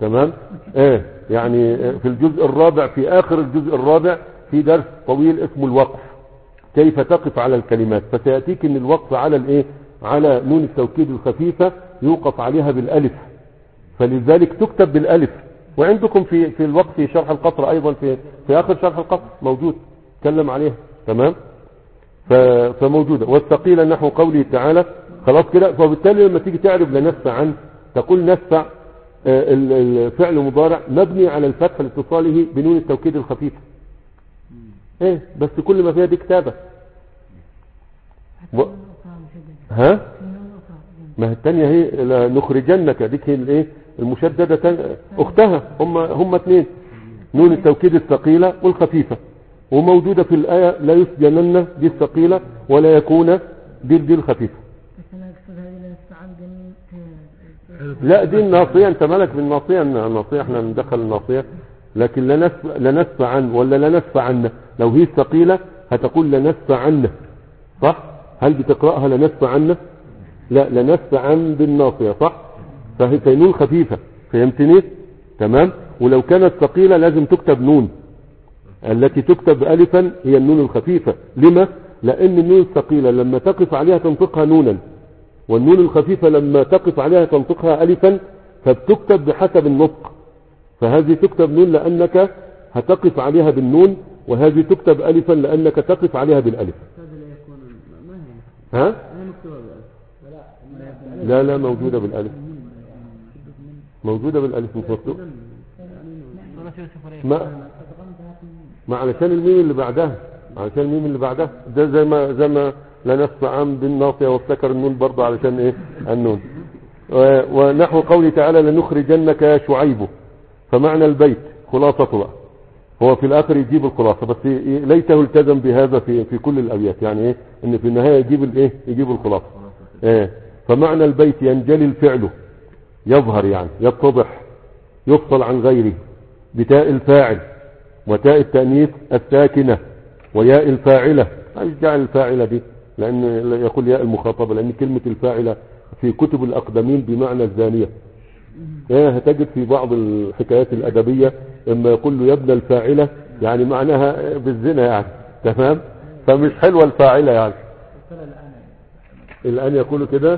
[SPEAKER 1] تمام. ايه يعني في الجزء الرابع، في اخر الجزء الرابع في درس طويل اسمه الوقف، كيف تقف على الكلمات. فسيأتيك ان الوقف على الايه، على نون التوكيد الخفيفة يوقف عليها بالالف، فلذلك تكتب بالالف. وعندكم في في الوقف في شرح القطر ايضا، في في اخر شرح القطر موجود تكلم عليها. تمام. فموجودة. والثقيلة نحو قوله تعالى. خلاص كده. فبالتالي لما تيجي تعرف لنسفع عن، تقول نسفع الفعل مضارع مبني على الفتح لاتصاله بنون التوكيد الخفيفة. ايه بس كل ما فيها دي كتابة. و... ها ما هي التانية هي نخرجنك، ديك هي الايه المشددة تن... اختها، هم هم اثنين، نون التوكيد الثقيلة والخفيفة، وموجودة في الآية لا يسجنن دي الثقيلة ولا يكون دي دي الخفيفة. لا دي الناصية، انت مالك بالناصية، الناصية احنا ندخل الناصية، لكن لا نسف لا نسف عن ولا لا نسف عن. لو هي الثقيلة هتقول لا نسف عن، صح؟ هل بتقرأها لا نسف عن؟ لا لا نسف عن بالناصية، صح؟ فهي نون خفيفة، فهمتني؟ تمام. ولو كانت ثقيلة لازم تكتب نون، التي تكتب ألفا هي النون الخفيفة. لما؟ لأن النون الثقيلة لما تقف عليها تنطقها نونا، والنون الخفيفة لما تقف عليها تنطقها ألفا، فبتكتب بحسب النطق. فهذه تكتب نون لأنك هتقف عليها بالنون، وهذه تكتب ألفا لأنك تقف عليها بالألف. ها؟ لا لا موجودة بالألف، موجودة بالألف مش مكتوب. ما ما علشان الميم اللي بعدها، علشان الميم اللي بعدها ده زي ما زي ما لا نسف عن بالناصية وافتكر النون برضه علشان ايه النون. ونحو قوله تعالى لنخرجنك يا شعيب، فمعنى البيت خلاصته بقى، هو في الاخر يجيب الخلاصة، بس ليته التزم بهذا في في كل الابيات، يعني ايه ان في النهاية يجيب الايه يجيب الخلاصة. ايه فمعنى البيت ينجلي الفعل، يظهر يعني يتضح، يفصل عن غيره، بتاء الفاعل وتاء التأنيث الساكنة وياء الفاعلة. ايش جعل الفاعلة دي؟ لان يقول ياء المخاطبة، لان كلمة الفاعلة في كتب الاقدمين بمعنى الزانية. ايه هتجد في بعض الحكايات الادبية اما يقول له يا ابن الفاعلة، يعني معناها بالزنا يعني. تمام. فمش حلوة الفاعلة يعني. الان يقولوا كده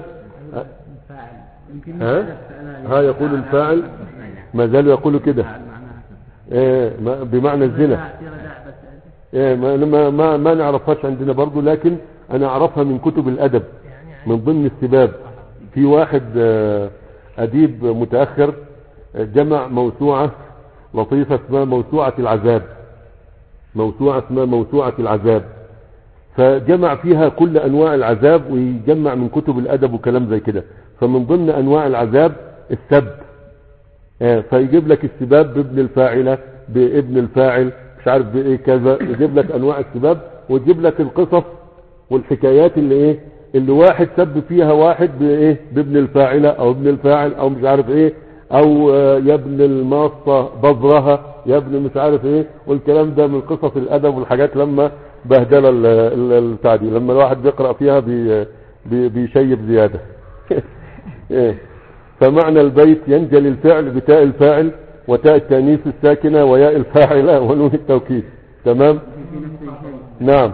[SPEAKER 1] ها ها يقول الفاعل، ما زالوا يقولوا كده ايه بمعنى الزنا. ايه ما ما ما نعرفهاش عندنا برضو، لكن انا اعرفها من كتب الادب من ضمن السباب. في واحد اديب متاخر جمع موسوعه لطيفه اسمها موسوعه العذاب، موسوعه اسمها موسوعه العذاب، فجمع فيها كل انواع العذاب، ويجمع من كتب الادب وكلام زي كده. فمن ضمن انواع العذاب السب، اه فيجيب لك السباب بابن الفاعله، بابن الفاعل، مش عارف بايه كذا، يجيب لك انواع السباب، ويجيب لك القصص والحكايات اللي ايه اللي واحد سب فيها واحد بايه بابن الفاعله او ابن الفاعل او مش عارف ايه، او اه يا ابن الماصه بذرها، يا ابن مش عارف ايه، والكلام ده من قصص الادب والحاجات لما بهدله التعديل، لما الواحد بيقرا فيها بي بي بيشيب زياده. ايه فمعنى البيت ينجلي الفعل بتاء الفاعل وتاء التانيث الساكنه وياء الفاعله ونون التوكيد. تمام. نعم.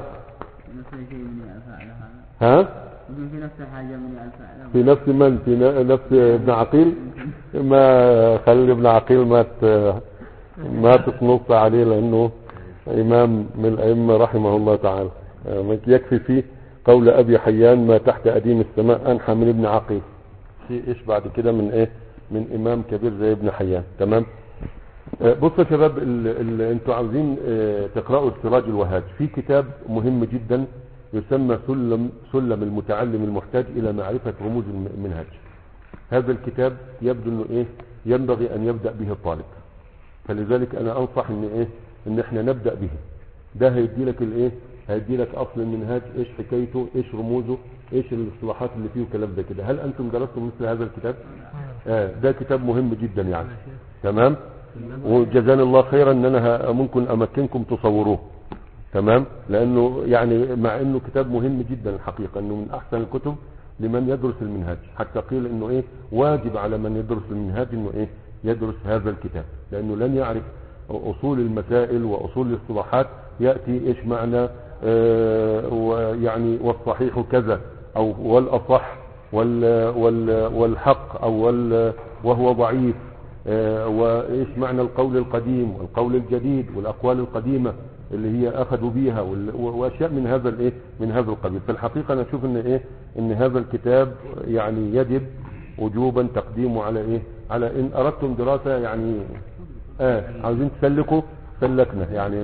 [SPEAKER 1] ها
[SPEAKER 3] في نفس الحاجه من الفاعل،
[SPEAKER 1] في نفس من في نفس ابن عقيل. ما خلي ابن عقيل ما ما تتنص عليه، لانه امام من الائمه رحمه الله تعالى. يكفي فيه قول ابي حيان ما تحت اديم السماء انحى من ابن عقيل. في ايش بعد كده من ايه من امام كبير زي ابن حيان. تمام. بصوا يا شباب، انتوا عاوزين تقرأوا السراج الوهاج، في كتاب مهم جدا يسمى سلم سلم المتعلم المحتاج الى معرفة رموز المنهج. هذا الكتاب يبدو انه ايه ينبغي ان يبدأ به الطالب، فلذلك انا انصح ان ايه ان احنا نبدأ به. ده هيدي لك الايه هيدي لك اصل المنهاج، ايش حكايته، ايش رموزه، ايش الاصطلاحات اللي فيه وكلام زي كده. هل انتم درستم مثل هذا الكتاب؟ آه ده كتاب مهم جدا يعني. تمام. وجزانا الله خيرا ان انا ممكن امكنكم تصوروه. تمام. لانه يعني مع انه كتاب مهم جدا الحقيقة، انه من احسن الكتب لمن يدرس المنهاج، حتى قيل انه ايه واجب على من يدرس المنهاج انه ايه يدرس هذا الكتاب، لأنه لن يعرف أصول المسائل وأصول الاصطلاحات، يأتي إيش معنى آه ويعني والصحيح كذا أو والأصح وال وال والحق أو وال وهو ضعيف، آه وإيش معنى القول القديم والقول الجديد والأقوال القديمة اللي هي أخذوا بيها وأشياء من هذا الإيه من هذا القبيل. في الحقيقة أنا أشوف إن إيه إن هذا الكتاب يعني يجب وجوبا تقديمه على إيه على إن أردتم دراسة يعني آه عاوزين تسلكوا سلكنا يعني.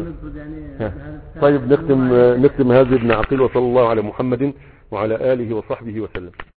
[SPEAKER 1] طيب نختم نختم هذه ابن عقيل، وصلى الله على محمد وعلى آله وصحبه وسلم.